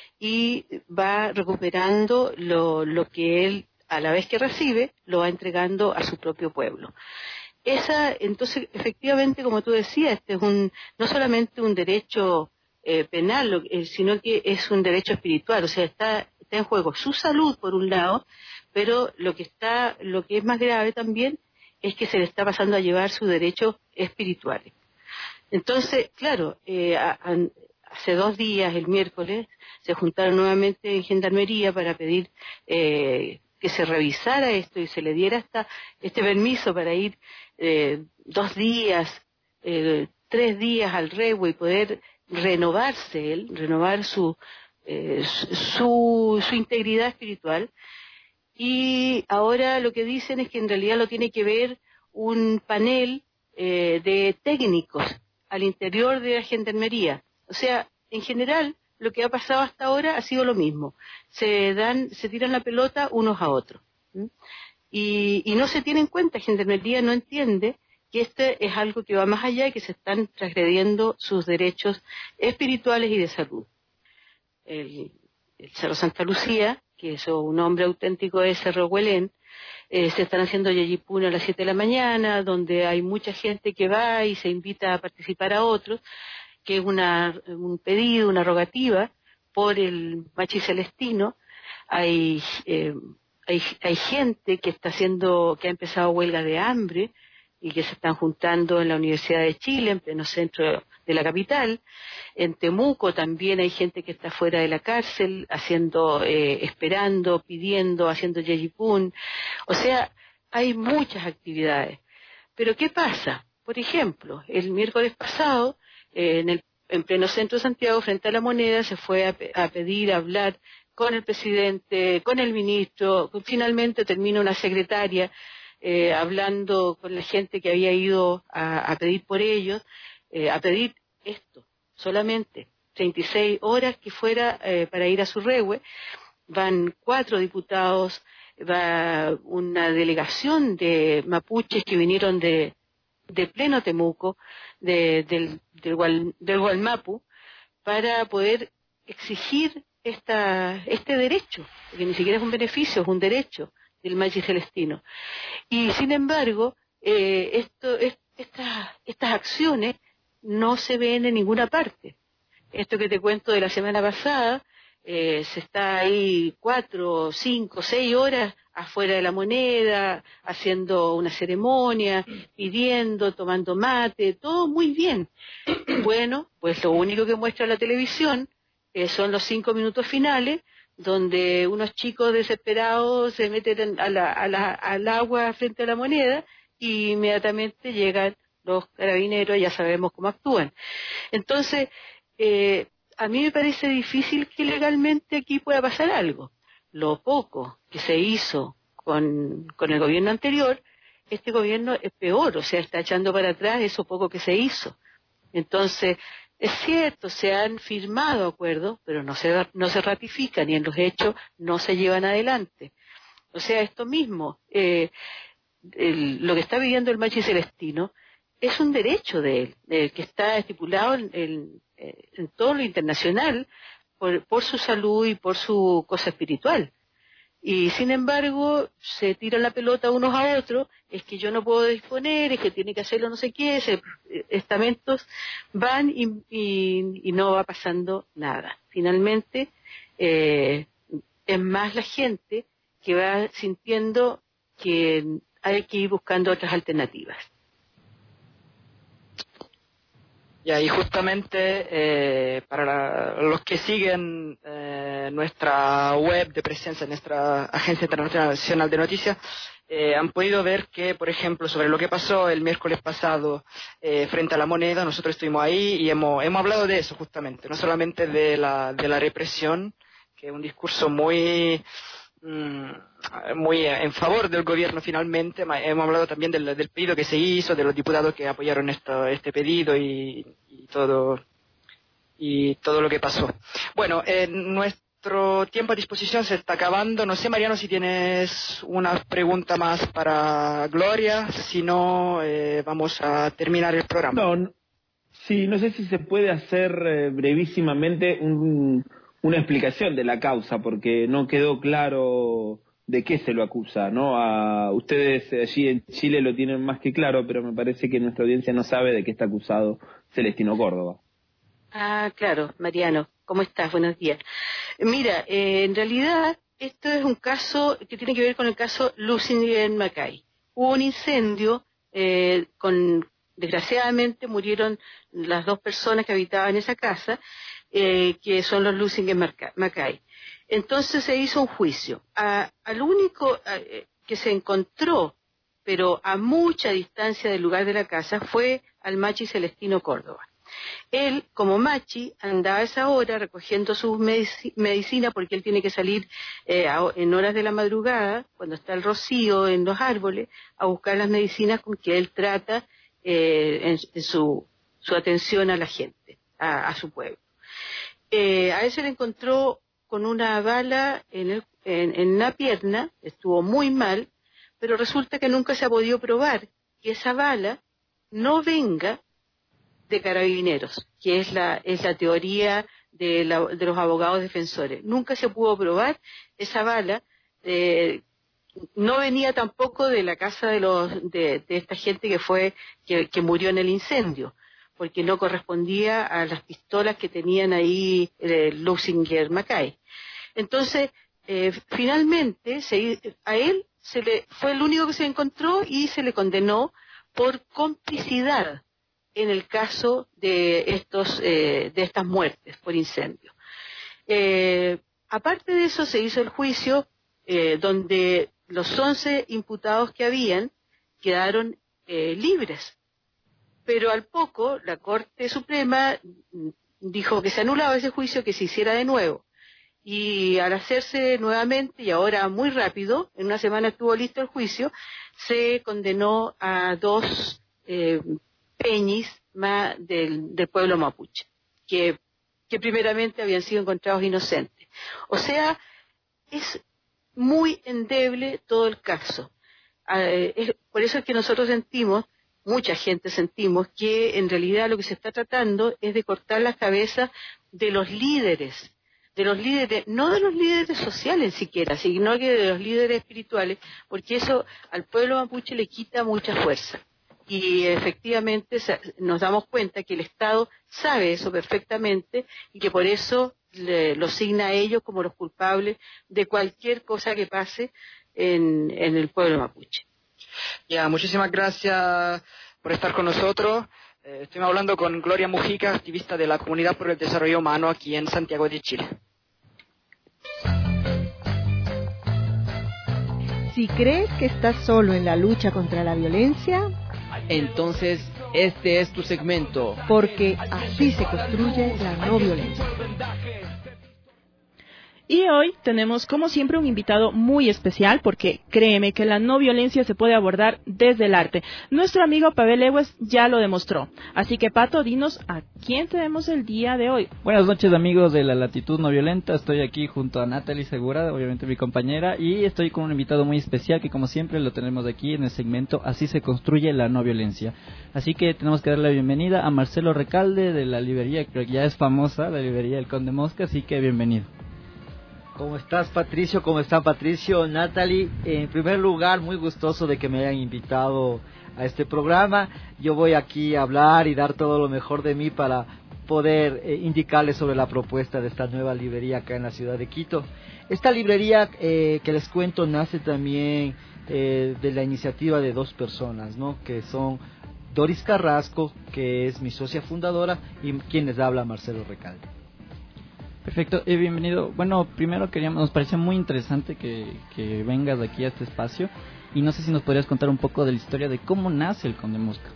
y va recuperando lo, lo que él, a la vez que recibe, lo va entregando a su propio pueblo. Esa, entonces, efectivamente, como tú decías, este es un, no solamente un derecho eh, penal, sino que es un derecho espiritual, o sea, está, está en juego su salud, por un lado, pero lo que está, lo que es más grave también es que se le está pasando a llevar sus derechos espirituales. Entonces, claro, eh, a, a, hace dos días, el miércoles, se juntaron nuevamente en Gendarmería para pedir eh, que se revisara esto y se le diera hasta este permiso para ir eh, dos días, eh, tres días al rewe y poder renovarse él, renovar su, eh, su, su integridad espiritual. Y ahora lo que dicen es que en realidad lo tiene que ver un panel eh, de técnicos al interior de la Gendarmería. O sea, en general, lo que ha pasado hasta ahora ha sido lo mismo. Se dan, se tiran la pelota unos a otros. ¿Mm? Y, y no se tiene en cuenta, Gendarmería no entiende que este es algo que va más allá y que se están transgrediendo sus derechos espirituales y de salud. El, el Cerro Santa Lucía, que es un nombre auténtico de Cerro Huelén, Eh, se están haciendo yeyipún a las siete de la mañana, donde hay mucha gente que va y se invita a participar a otros, que es una, un pedido, una rogativa por el Machi Celestino. Hay, eh, hay, hay gente que está haciendo, que ha empezado huelga de hambre y que se están juntando en la Universidad de Chile, en pleno centro de la capital. En Temuco también hay gente que está fuera de la cárcel, haciendo, eh, esperando, pidiendo, haciendo yeyipún. O sea, hay muchas actividades. Pero ¿qué pasa? Por ejemplo, el miércoles pasado, eh, en, el, en pleno centro de Santiago, frente a la Moneda, se fue a, a pedir, a hablar con el presidente, con el ministro. Finalmente termina una secretaria eh, hablando con la gente que había ido a, a pedir por ellos, eh, a pedir esto, solamente treinta y seis horas que fuera eh, para ir a su rewe. Van cuatro diputados, va una delegación de mapuches que vinieron de, de pleno Temuco, de, del, del, Gual, del Gualmapu, para poder exigir esta, este derecho, que ni siquiera es un beneficio, es un derecho del Machi Celestino. Y sin embargo, eh, esto, es, estas, estas acciones no se ven en ninguna parte. Esto que te cuento de la semana pasada, eh, se está ahí cuatro, cinco, seis horas afuera de la Moneda, haciendo una ceremonia, pidiendo, tomando mate, todo muy bien. Bueno, pues lo único que muestra la televisión eh, son los cinco minutos finales, donde unos chicos desesperados se meten a la, a la, al agua frente a la Moneda y inmediatamente llegan los carabineros, ya sabemos cómo actúan. Entonces, eh, a mí me parece difícil que legalmente aquí pueda pasar algo. Lo poco que se hizo con, con el gobierno anterior este gobierno es peor, o sea, está echando para atrás eso poco que se hizo. Entonces, es cierto, se han firmado acuerdos, pero no se, no se ratifican y en los hechos no se llevan adelante. O sea, esto mismo, eh, el, lo que está viviendo el Machi Celestino es un derecho de él, eh, que está estipulado en, en, en todo lo internacional por, por su salud y por su cosa espiritual. Y sin embargo, se tiran la pelota unos a otros, es que yo no puedo disponer, es que tiene que hacerlo no sé qué, se, estamentos van y, y, y no va pasando nada. Finalmente, eh, es más la gente que va sintiendo que hay que ir buscando otras alternativas. Ya, y justamente eh, para la, los que siguen eh, nuestra web de presencia, nuestra Agencia Internacional de Noticias, eh, han podido ver que, por ejemplo, sobre lo que pasó el miércoles pasado eh, frente a la moneda, nosotros estuvimos ahí y hemos, hemos hablado de eso justamente, no solamente de la, de la represión, que es un discurso muy... muy en favor del gobierno finalmente. Hemos hablado también del, del pedido que se hizo, de los diputados que apoyaron esto, este pedido y, y todo y todo lo que pasó. Bueno, eh, nuestro tiempo a disposición se está acabando. No sé, Mariano, si tienes una pregunta más para Gloria, si no, eh, vamos a terminar el programa. No, sí, no sé si se puede hacer eh, brevísimamente un... una explicación de la causa, porque no quedó claro de qué se lo acusa, ¿no? A ustedes allí en Chile lo tienen más que claro, pero me parece que nuestra audiencia no sabe de qué está acusado Celestino Córdoba. Ah, claro, Mariano, ¿cómo estás? Buenos días. Mira, eh, en realidad esto es un caso que tiene que ver con el caso Lusinger Mackay. Hubo un incendio, eh, con desgraciadamente murieron las dos personas que habitaban esa casa, Eh, que son los Lusinger Mackay. Entonces se hizo un juicio. A, al único a, eh, que se encontró, pero a mucha distancia del lugar de la casa, fue al Machi Celestino Córdoba. Él, como Machi, andaba a esa hora recogiendo sus medici medicinas, porque él tiene que salir eh, a, en horas de la madrugada, cuando está el rocío en los árboles, a buscar las medicinas con que él trata eh, en, en su, su atención a la gente, a, a su pueblo. Eh, a él se le encontró con una bala en, el, en, en la pierna, estuvo muy mal, pero resulta que nunca se ha podido probar que esa bala no venga de carabineros, que es la, es la teoría de, la, de los abogados defensores. Nunca se pudo probar esa bala, eh, no venía tampoco de la casa de, los, de, de esta gente que, fue, que, que murió en el incendio, porque no correspondía a las pistolas que tenían ahí eh, Lusinger Mackay. Entonces, eh, finalmente, se, a él se le, fue el único que se encontró y se le condenó por complicidad en el caso de estos eh, de estas muertes por incendio. Eh, aparte de eso, se hizo el juicio eh, donde los once imputados que habían quedaron eh, libres. Pero al poco, la Corte Suprema dijo que se anulaba ese juicio, que se hiciera de nuevo. Y al hacerse nuevamente, y ahora muy rápido, en una semana estuvo listo el juicio, se condenó a dos eh, peñis más del, del pueblo mapuche, que, que primeramente habían sido encontrados inocentes. O sea, es muy endeble todo el caso. Eh, es, por eso es que nosotros sentimos, mucha gente sentimos, que en realidad lo que se está tratando es de cortar las cabezas de los líderes, de los líderes, no de los líderes sociales siquiera, sino que de los líderes espirituales, porque eso al pueblo mapuche le quita mucha fuerza. Y efectivamente nos damos cuenta que el Estado sabe eso perfectamente y que por eso le, lo asigna a ellos como los culpables de cualquier cosa que pase en, en el pueblo mapuche. Ya, muchísimas gracias por estar con nosotros. Eh, estoy hablando con Gloria Mujica, activista de la Comunidad por el Desarrollo Humano aquí en Santiago de Chile. Si crees que estás solo en la lucha contra la violencia, entonces este es tu segmento. Porque así se construye la no violencia. Y hoy tenemos, como siempre, un invitado muy especial, porque créeme que la no violencia se puede abordar desde el arte. Nuestro amigo Pavel Ewes ya lo demostró. Así que, Pato, dinos a quién tenemos el día de hoy. Buenas noches, amigos de la Latitud No Violenta. Estoy aquí junto a Natalie Segura, obviamente mi compañera, y estoy con un invitado muy especial que, como siempre, lo tenemos aquí en el segmento Así se construye la no violencia. Así que tenemos que darle la bienvenida a Marcelo Recalde de la librería, creo que ya es famosa, la librería El Conde Mosca, así que bienvenido. ¿Cómo estás, Patricio? ¿Cómo están, Patricio? Natalie, en primer lugar, muy gustoso de que me hayan invitado a este programa. Yo voy aquí a hablar y dar todo lo mejor de mí para poder eh, indicarles sobre la propuesta de esta nueva librería acá en la ciudad de Quito. Esta librería eh, que les cuento nace también eh, de la iniciativa de dos personas, ¿no? Que son Doris Carrasco, que es mi socia fundadora, y quien les habla, Marcelo Recalde. Perfecto, eh, bienvenido. Bueno, primero queríamos, nos pareció muy interesante que, que vengas aquí a este espacio, y no sé si nos podrías contar un poco de la historia de cómo nace el Conde Mosca.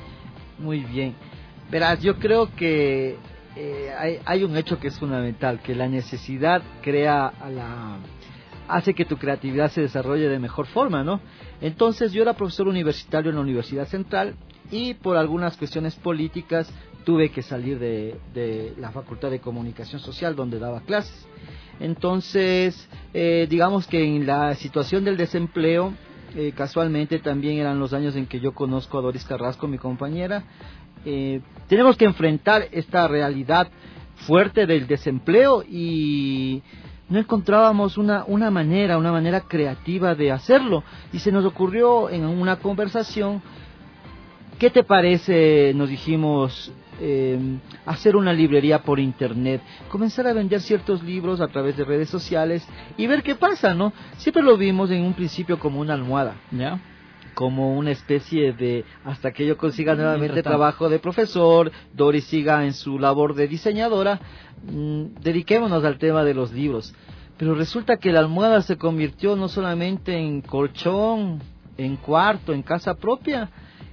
Muy bien. Verás, yo creo que eh, hay, hay un hecho que es fundamental, que la necesidad crea a la hace que tu creatividad se desarrolle de mejor forma, ¿no? Entonces, yo era profesor universitario en la Universidad Central, y por algunas cuestiones políticas tuve que salir de, de la Facultad de Comunicación Social, donde daba clases. Entonces, eh, digamos que en la situación del desempleo, eh, casualmente también eran los años en que yo conozco a Doris Carrasco, mi compañera. Eh, tenemos que enfrentar esta realidad fuerte del desempleo y no encontrábamos una, una manera, una manera creativa de hacerlo. Y se nos ocurrió en una conversación, ¿qué te parece, nos dijimos, eh, hacer una librería por internet? Comenzar a vender ciertos libros a través de redes sociales y ver qué pasa, ¿no? Siempre lo vimos en un principio como una almohada, ¿ya? Como una especie de, hasta que yo consiga nuevamente trabajo de profesor, Doris siga en su labor de diseñadora, mmm, dediquémonos al tema de los libros. Pero resulta que la almohada se convirtió no solamente en colchón, en cuarto, en casa propia.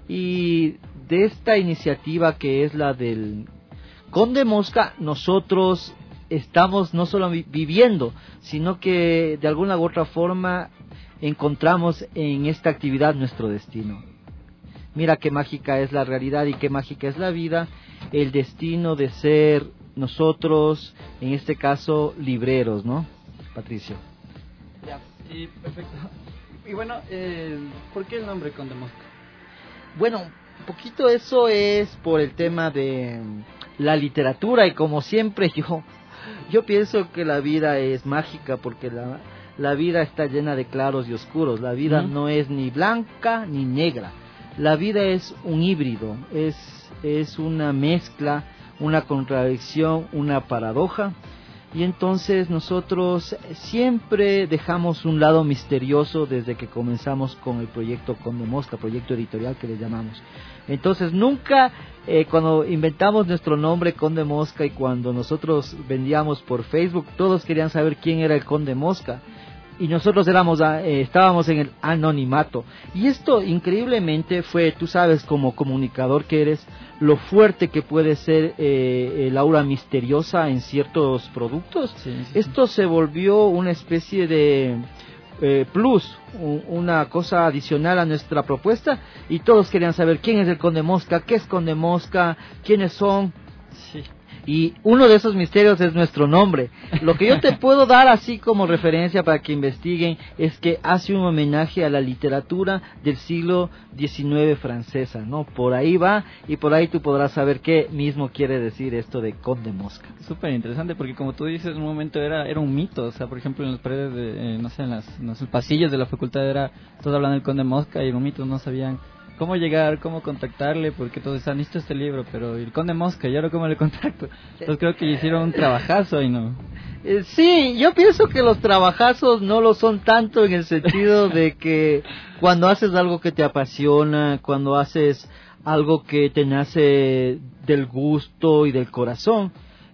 Y de esta iniciativa que es la del Conde Mosca, nosotros estamos no solo viviendo, sino que de alguna u otra forma encontramos en esta actividad nuestro destino. Mira qué mágica es la realidad y qué mágica es la vida, el destino de ser nosotros, en este caso, libreros, ¿no, Patricio? Ya, y perfecto. Y bueno, eh, ¿por qué el nombre Conde Mosca? Bueno, un poquito eso es por el tema de la literatura, y como siempre yo yo pienso que la vida es mágica porque la, la vida está llena de claros y oscuros. La vida uh-huh. no es ni blanca ni negra. La vida es un híbrido, es, es una mezcla, una contradicción, una paradoja. Y entonces nosotros siempre dejamos un lado misterioso desde que comenzamos con el proyecto Conde Mosca, proyecto editorial que le llamamos. Entonces nunca, eh, cuando inventamos nuestro nombre Conde Mosca y cuando nosotros vendíamos por Facebook, todos querían saber quién era el Conde Mosca. Y nosotros éramos, eh, estábamos en el anonimato. Y esto increíblemente fue, tú sabes, como comunicador que eres, lo fuerte que puede ser eh, el aura misteriosa en ciertos productos. Sí, sí, esto sí. Se volvió una especie de eh, plus, un, una cosa adicional a nuestra propuesta. Y todos querían saber quién es el Conde Mosca, qué es Conde Mosca, quiénes son. Sí. Y uno de esos misterios es nuestro nombre. Lo que yo te puedo dar así como referencia para que investiguen es que hace un homenaje a la literatura del siglo diecinueve francesa, ¿no? Por ahí va, y por ahí tú podrás saber qué mismo quiere decir esto de Conde Mosca. Súper interesante, porque como tú dices, en un momento era era un mito. O sea, por ejemplo, en las paredes de, eh, no sé, en, las, en los pasillos de la facultad era, todos hablando del Conde Mosca, y era un mito, no sabían cómo llegar, cómo contactarle, porque todos están listos este libro, pero el Conde Mosca, ¿y ahora cómo le contacto? Entonces creo que hicieron un trabajazo y no. Eh, sí, yo pienso que los trabajazos no lo son tanto en el sentido de que cuando haces algo que te apasiona, cuando haces algo que te nace del gusto y del corazón,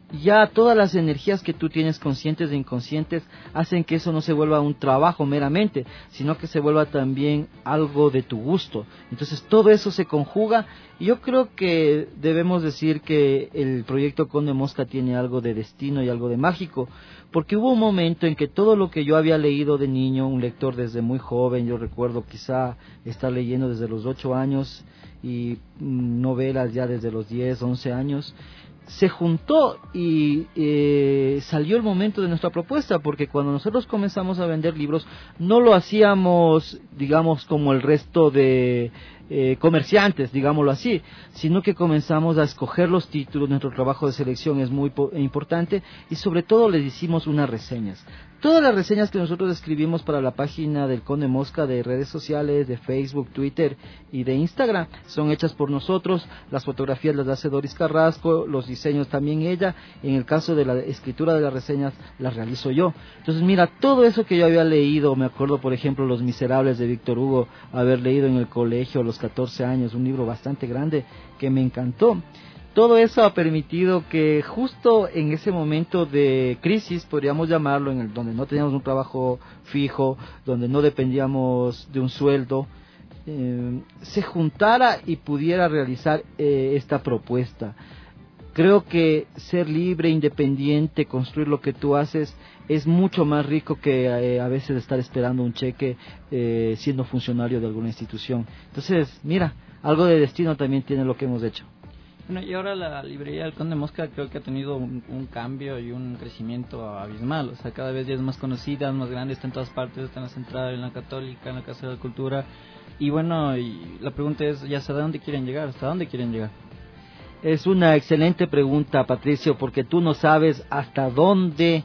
ya todas las energías que tú tienes conscientes e inconscientes hacen que eso no se vuelva un trabajo meramente, sino que se vuelva también algo de tu gusto. Entonces todo eso se conjuga y yo creo que debemos decir que el proyecto Conde Mosca tiene algo de destino y algo de mágico, porque hubo un momento en que todo lo que yo había leído de niño, un lector desde muy joven, yo recuerdo quizá estar leyendo desde los ocho años y mm, novelas ya desde los diez, once años, se juntó y eh, salió el momento de nuestra propuesta, porque cuando nosotros comenzamos a vender libros no lo hacíamos, digamos, como el resto de eh, comerciantes, digámoslo así, sino que comenzamos a escoger los títulos. Nuestro trabajo de selección es muy importante y sobre todo les hicimos unas reseñas. Todas las reseñas que nosotros escribimos para la página del Conde Mosca de redes sociales, de Facebook, Twitter y de Instagram son hechas por nosotros. Las fotografías las hace Doris Carrasco, los diseños también ella. En el caso de la escritura de las reseñas las realizo yo. Entonces mira, todo eso que yo había leído, me acuerdo por ejemplo Los Miserables de Víctor Hugo, haber leído en el colegio a los catorce años, un libro bastante grande que me encantó. Todo eso ha permitido que justo en ese momento de crisis, podríamos llamarlo, en el donde no teníamos un trabajo fijo, donde no dependíamos de un sueldo, eh, se juntara y pudiera realizar eh, esta propuesta. Creo que ser libre, independiente, construir lo que tú haces es mucho más rico que eh, a veces estar esperando un cheque eh, siendo funcionario de alguna institución. Entonces, mira, algo de destino también tiene lo que hemos hecho. Bueno, y ahora la librería del Conde Mosca creo que ha tenido un, un cambio y un crecimiento abismal. O sea, cada vez ya es más conocida, más grande, está en todas partes, está en la Central, en la Católica, en la Casa de la Cultura. Y bueno, y la pregunta es, ¿ya hasta dónde quieren llegar? ¿Hasta dónde quieren llegar? Es una excelente pregunta, Patricio, porque tú no sabes hasta dónde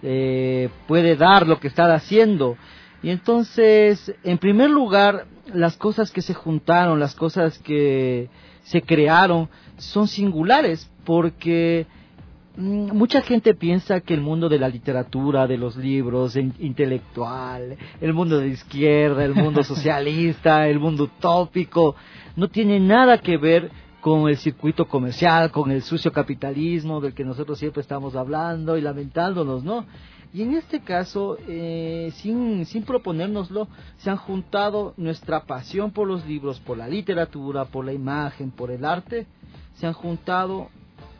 eh, puede dar lo que está haciendo. Y entonces, en primer lugar, las cosas que se juntaron, las cosas que se crearon, son singulares, porque mmm, mucha gente piensa que el mundo de la literatura, de los libros, el intelectual, el mundo de izquierda, el mundo socialista, el mundo utópico, no tiene nada que ver con el circuito comercial, con el sucio capitalismo del que nosotros siempre estamos hablando y lamentándonos, ¿no? Y en este caso, eh, sin, sin proponérnoslo, se han juntado nuestra pasión por los libros, por la literatura, por la imagen, por el arte, se han juntado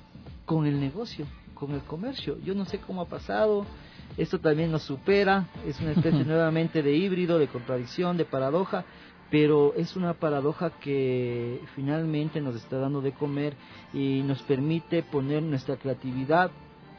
con el negocio, con el comercio. Yo no sé cómo ha pasado, esto también nos supera, es una especie nuevamente de híbrido, de contradicción, de paradoja, pero es una paradoja que finalmente nos está dando de comer y nos permite poner nuestra creatividad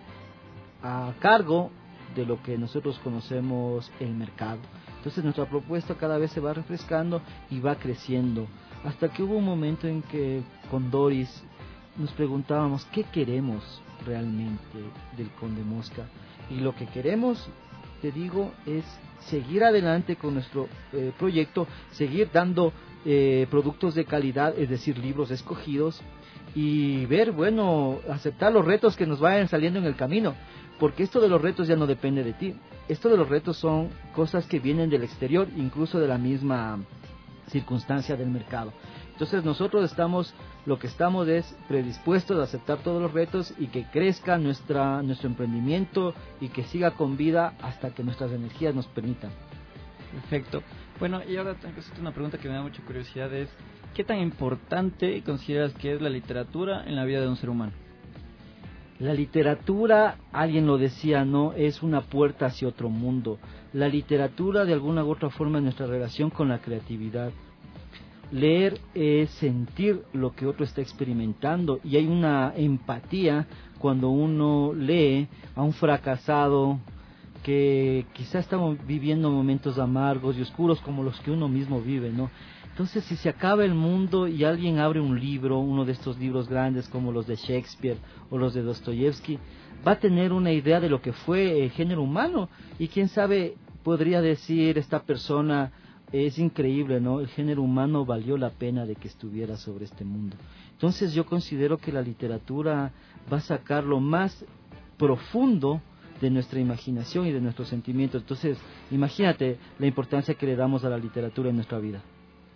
a cargo de lo que nosotros conocemos el mercado. Entonces nuestra propuesta cada vez se va refrescando y va creciendo, hasta que hubo un momento en que con Doris nos preguntábamos qué queremos realmente del Conde Mosca, y lo que queremos, te digo, es seguir adelante con nuestro eh, proyecto, seguir dando eh, productos de calidad, es decir, libros escogidos, y ver, bueno, aceptar los retos que nos vayan saliendo en el camino, porque esto de los retos ya no depende de ti. Esto de los retos son cosas que vienen del exterior, incluso de la misma circunstancia del mercado. Entonces nosotros estamos, lo que estamos es predispuestos a aceptar todos los retos y que crezca nuestra nuestro emprendimiento y que siga con vida hasta que nuestras energías nos permitan. Perfecto. Bueno, y ahora tengo que hacerte una pregunta que me da mucha curiosidad, es ¿qué tan importante consideras que es la literatura en la vida de un ser humano? La literatura, alguien lo decía, no es una puerta hacia otro mundo. La literatura de alguna u otra forma es nuestra relación con la creatividad. Leer es sentir lo que otro está experimentando, y hay una empatía cuando uno lee a un fracasado que quizás estamos viviendo momentos amargos y oscuros como los que uno mismo vive, ¿no? Entonces, si se acaba el mundo y alguien abre un libro, uno de estos libros grandes como los de Shakespeare o los de Dostoyevsky, va a tener una idea de lo que fue el género humano, y quién sabe, podría decir esta persona, es increíble, ¿no? El género humano valió la pena de que estuviera sobre este mundo. Entonces yo considero que la literatura va a sacar lo más profundo de nuestra imaginación y de nuestros sentimientos. Entonces, imagínate la importancia que le damos a la literatura en nuestra vida.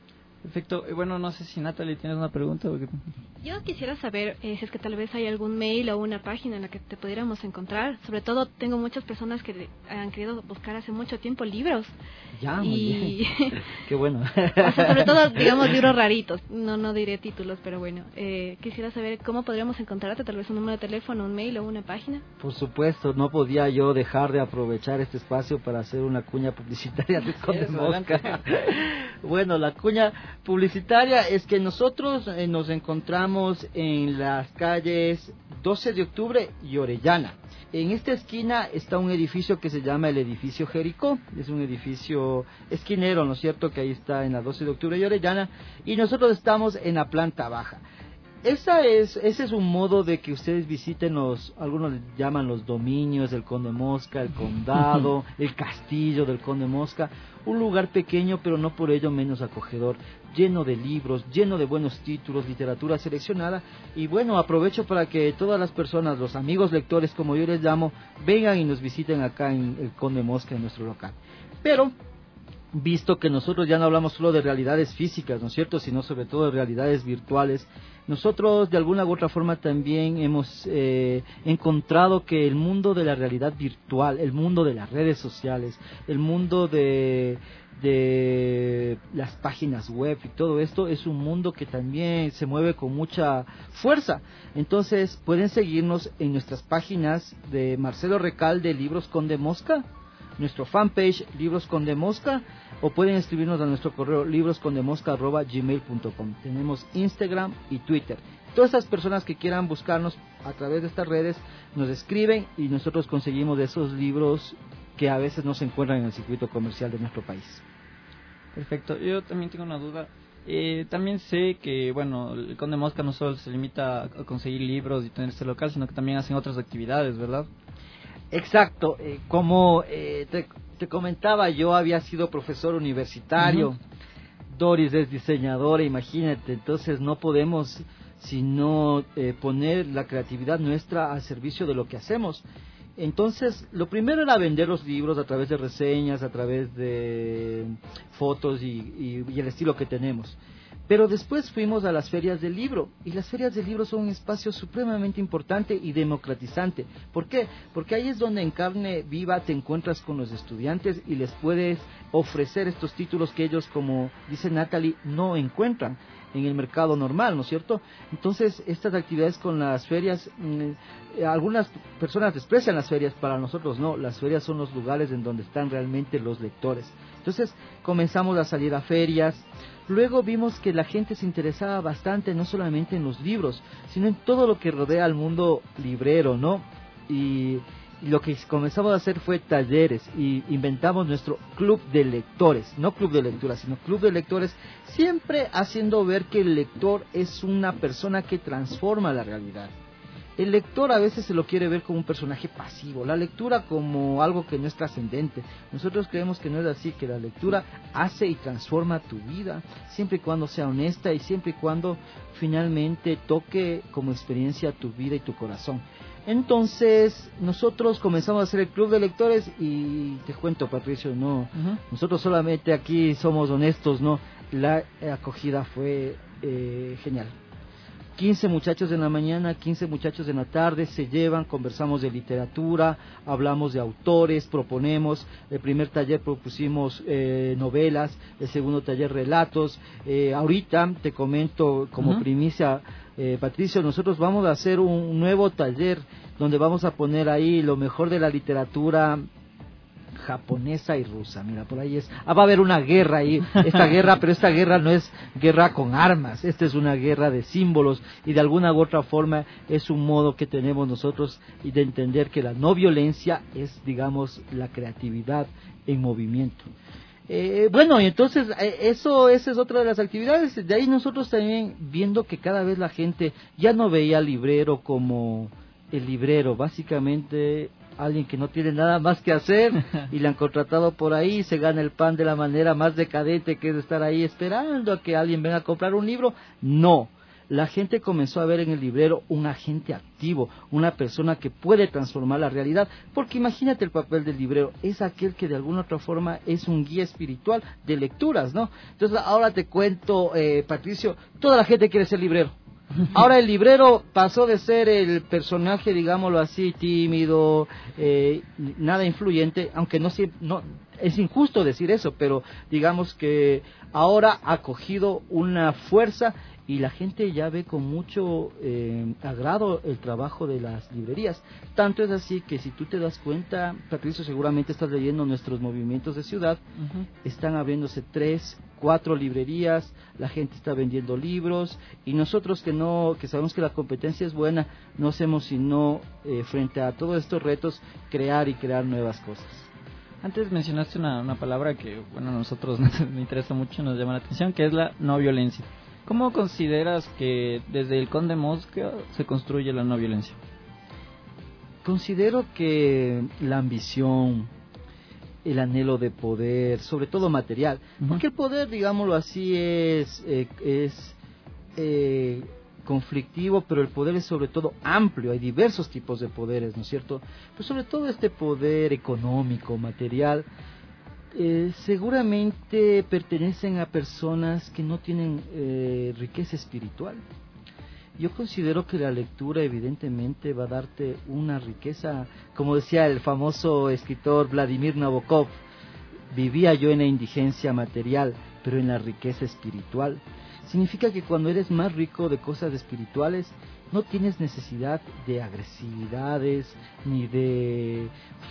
Perfecto. Bueno, no sé si Natalie tienes una pregunta. Porque... Yo quisiera saber eh, si es que tal vez hay algún mail o una página en la que te pudiéramos encontrar. Sobre todo tengo muchas personas que han querido buscar hace mucho tiempo libros. Ya, muy y... bien. Qué bueno. O sea, sobre todo, digamos, libros raritos. No no diré títulos, pero bueno. Eh, quisiera saber cómo podríamos encontrarte, tal vez un número de teléfono, un mail o una página. Por supuesto, no podía yo dejar de aprovechar este espacio para hacer una cuña publicitaria de Conde Mosca. Bueno, la cuña publicitaria es que nosotros eh, nos encontramos en las calles doce de octubre y Orellana. En esta esquina está un edificio que se llama el edificio Jericó, es un edificio esquinero, ¿no es cierto?, que ahí está en la doce de octubre y Orellana, y nosotros estamos en la planta baja. Esa es, ese es un modo de que ustedes visiten los, algunos llaman los dominios del Conde Mosca, el condado, el castillo del Conde Mosca, un lugar pequeño pero no por ello menos acogedor, lleno de libros, lleno de buenos títulos, literatura seleccionada, y bueno, aprovecho para que todas las personas, los amigos lectores como yo les llamo, vengan y nos visiten acá en el Conde Mosca, en nuestro local. Pero visto que nosotros ya no hablamos solo de realidades físicas, ¿no es cierto?, sino sobre todo de realidades virtuales, nosotros de alguna u otra forma también hemos eh, encontrado que el mundo de la realidad virtual, el mundo de las redes sociales, el mundo de, de las páginas web y todo esto es un mundo que también se mueve con mucha fuerza. Entonces pueden seguirnos en nuestras páginas de Marcelo Recalde, Libros Conde Mosca, nuestro fanpage Libros Conde Mosca, o pueden escribirnos a nuestro correo libroscondemosca arroba gmail punto com. Tenemos Instagram y Twitter. Todas esas personas que quieran buscarnos a través de estas redes nos escriben y nosotros conseguimos esos libros que a veces no se encuentran en el circuito comercial de nuestro país. Perfecto. Yo también tengo una duda. Eh, también sé que, bueno, el Conde Mosca no solo se limita a conseguir libros y tenerse local, sino que también hacen otras actividades, ¿verdad? Exacto, eh, como eh, te, te comentaba, yo había sido profesor universitario, uh-huh. Doris es diseñadora, imagínate, entonces no podemos sino eh, poner la creatividad nuestra al servicio de lo que hacemos. Entonces, lo primero era vender los libros a través de reseñas, a través de fotos y, y, y el estilo que tenemos. Pero después fuimos a las ferias del libro, y las ferias del libro son un espacio supremamente importante y democratizante. ¿Por qué? Porque ahí es donde en carne viva te encuentras con los estudiantes y les puedes ofrecer estos títulos que ellos, como dice Natalie, no encuentran en el mercado normal, ¿no es cierto? Entonces, estas actividades con las ferias, mmm, algunas personas desprecian las ferias, para nosotros no, las ferias son los lugares en donde están realmente los lectores. Entonces, comenzamos a salir a ferias. Luego vimos que la gente se interesaba bastante no solamente en los libros, sino en todo lo que rodea al mundo librero, ¿no? Y, y lo que comenzamos a hacer fue talleres, y inventamos nuestro club de lectores, no club de lectura, sino club de lectores, siempre haciendo ver que el lector es una persona que transforma la realidad. El lector a veces se lo quiere ver como un personaje pasivo, la lectura como algo que no es trascendente. Nosotros creemos que no es así, que la lectura hace y transforma tu vida, siempre y cuando sea honesta y siempre y cuando finalmente toque como experiencia tu vida y tu corazón. Entonces, nosotros comenzamos a hacer el club de lectores y te cuento, Patricio, no, uh-huh. nosotros solamente aquí somos honestos, no, la acogida fue eh, genial. quince muchachos en la mañana, quince muchachos en la tarde, se llevan, conversamos de literatura, hablamos de autores, proponemos. El primer taller propusimos eh, novelas, el segundo taller relatos. Eh, ahorita te comento como uh-huh. primicia, eh, Patricio, nosotros vamos a hacer un nuevo taller donde vamos a poner ahí lo mejor de la literatura japonesa y rusa. Mira, por ahí es, ah, va a haber una guerra ahí, esta guerra, pero esta guerra no es guerra con armas, esta es una guerra de símbolos, y de alguna u otra forma es un modo que tenemos nosotros y de entender que la no violencia es, digamos, la creatividad en movimiento. Eh, bueno, y entonces eh, eso esa es otra de las actividades. De ahí nosotros también, viendo que cada vez la gente ya no veía al librero como el librero, básicamente alguien que no tiene nada más que hacer y le han contratado por ahí, se gana el pan de la manera más decadente, que es estar ahí esperando a que alguien venga a comprar un libro. No, la gente comenzó a ver en el librero un agente activo, una persona que puede transformar la realidad, porque imagínate el papel del librero, es aquel que de alguna otra forma es un guía espiritual de lecturas, ¿no? Entonces ahora te cuento, eh, Patricio, toda la gente quiere ser librero. Ahora el librero pasó de ser el personaje, digámoslo así, tímido, eh, nada influyente, aunque no, no es injusto decir eso, pero digamos que ahora ha cogido una fuerza y la gente ya ve con mucho eh, agrado el trabajo de las librerías. Tanto es así que si tú te das cuenta, Patricio, seguramente estás leyendo nuestros movimientos de ciudad, uh-huh. Están abriéndose tres, cuatro librerías, la gente está vendiendo libros y nosotros que no, que sabemos que la competencia es buena, no hacemos sino eh, frente a todos estos retos crear y crear nuevas cosas. Antes mencionaste una, una palabra que, bueno, a nosotros nos interesa mucho, nos llama la atención, que es la no violencia. ¿Cómo consideras que desde el Conde Mosca se construye la no violencia? Considero que la ambición, el anhelo de poder, sobre todo material, uh-huh. porque el poder, digámoslo así, es, eh, es eh, conflictivo, pero el poder es sobre todo amplio, hay diversos tipos de poderes, ¿no es cierto? Pero sobre todo este poder económico, material, Eh, seguramente pertenecen a personas que no tienen eh, riqueza espiritual. Yo considero que la lectura evidentemente va a darte una riqueza, como decía el famoso escritor Vladimir Nabokov, vivía yo en la indigencia material, pero en la riqueza espiritual. Significa que cuando eres más rico de cosas espirituales, no tienes necesidad de agresividades ni de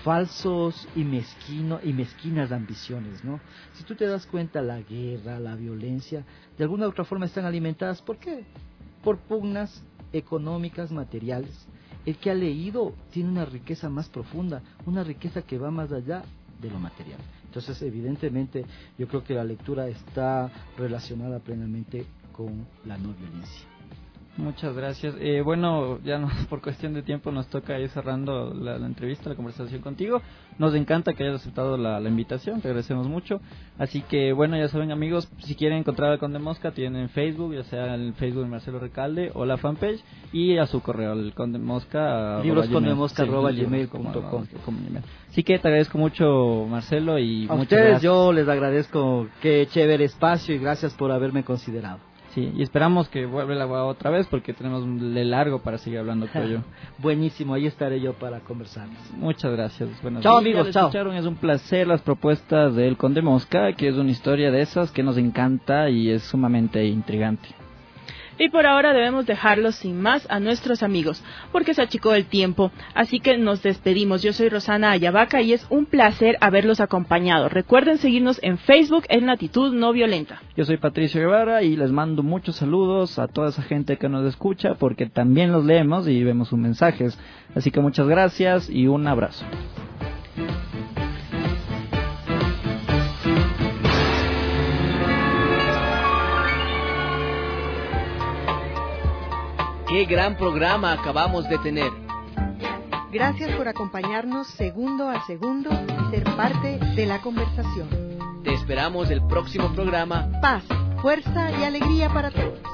falsos y mezquino y mezquinas ambiciones, ¿no? Si tú te das cuenta, la guerra, la violencia, de alguna u otra forma están alimentadas, ¿por qué? Por pugnas económicas, materiales. El que ha leído tiene una riqueza más profunda, una riqueza que va más allá de lo material. Entonces, evidentemente, yo creo que la lectura está relacionada plenamente con la no violencia. Muchas gracias. Eh, bueno, ya no, por cuestión de tiempo nos toca ir cerrando la, la entrevista, la conversación contigo. Nos encanta que hayas aceptado la, la invitación, te agradecemos mucho. Así que, bueno, ya saben, amigos, si quieren encontrar al Conde Mosca, tienen Facebook, ya sea el Facebook de Marcelo Recalde o la fanpage, y a su correo, el Conde Mosca. libroscondemosca arroba gmail punto com. Así que te agradezco mucho, Marcelo, y a muchas ustedes gracias. Yo les agradezco, qué chévere espacio y gracias por haberme considerado. Sí, y esperamos que vuelva la agua otra vez porque tenemos un le largo para seguir hablando, creo yo. Buenísimo, ahí estaré yo para conversar. Muchas gracias. Buenas chao, amigos, chao. Escucharon, es un placer las propuestas del Conde Mosca, que es una historia de esas que nos encanta y es sumamente intrigante. Y por ahora debemos dejarlos sin más a nuestros amigos, porque se achicó el tiempo, así que nos despedimos. Yo soy Rosana Ayavaca y es un placer haberlos acompañado. Recuerden seguirnos en Facebook en Latitud No Violenta. Yo soy Patricio Guevara y les mando muchos saludos a toda esa gente que nos escucha, porque también los leemos y vemos sus mensajes. Así que muchas gracias y un abrazo. ¡Qué gran programa acabamos de tener! Gracias por acompañarnos segundo a segundo y ser parte de la conversación. Te esperamos el próximo programa. Paz, fuerza y alegría para todos.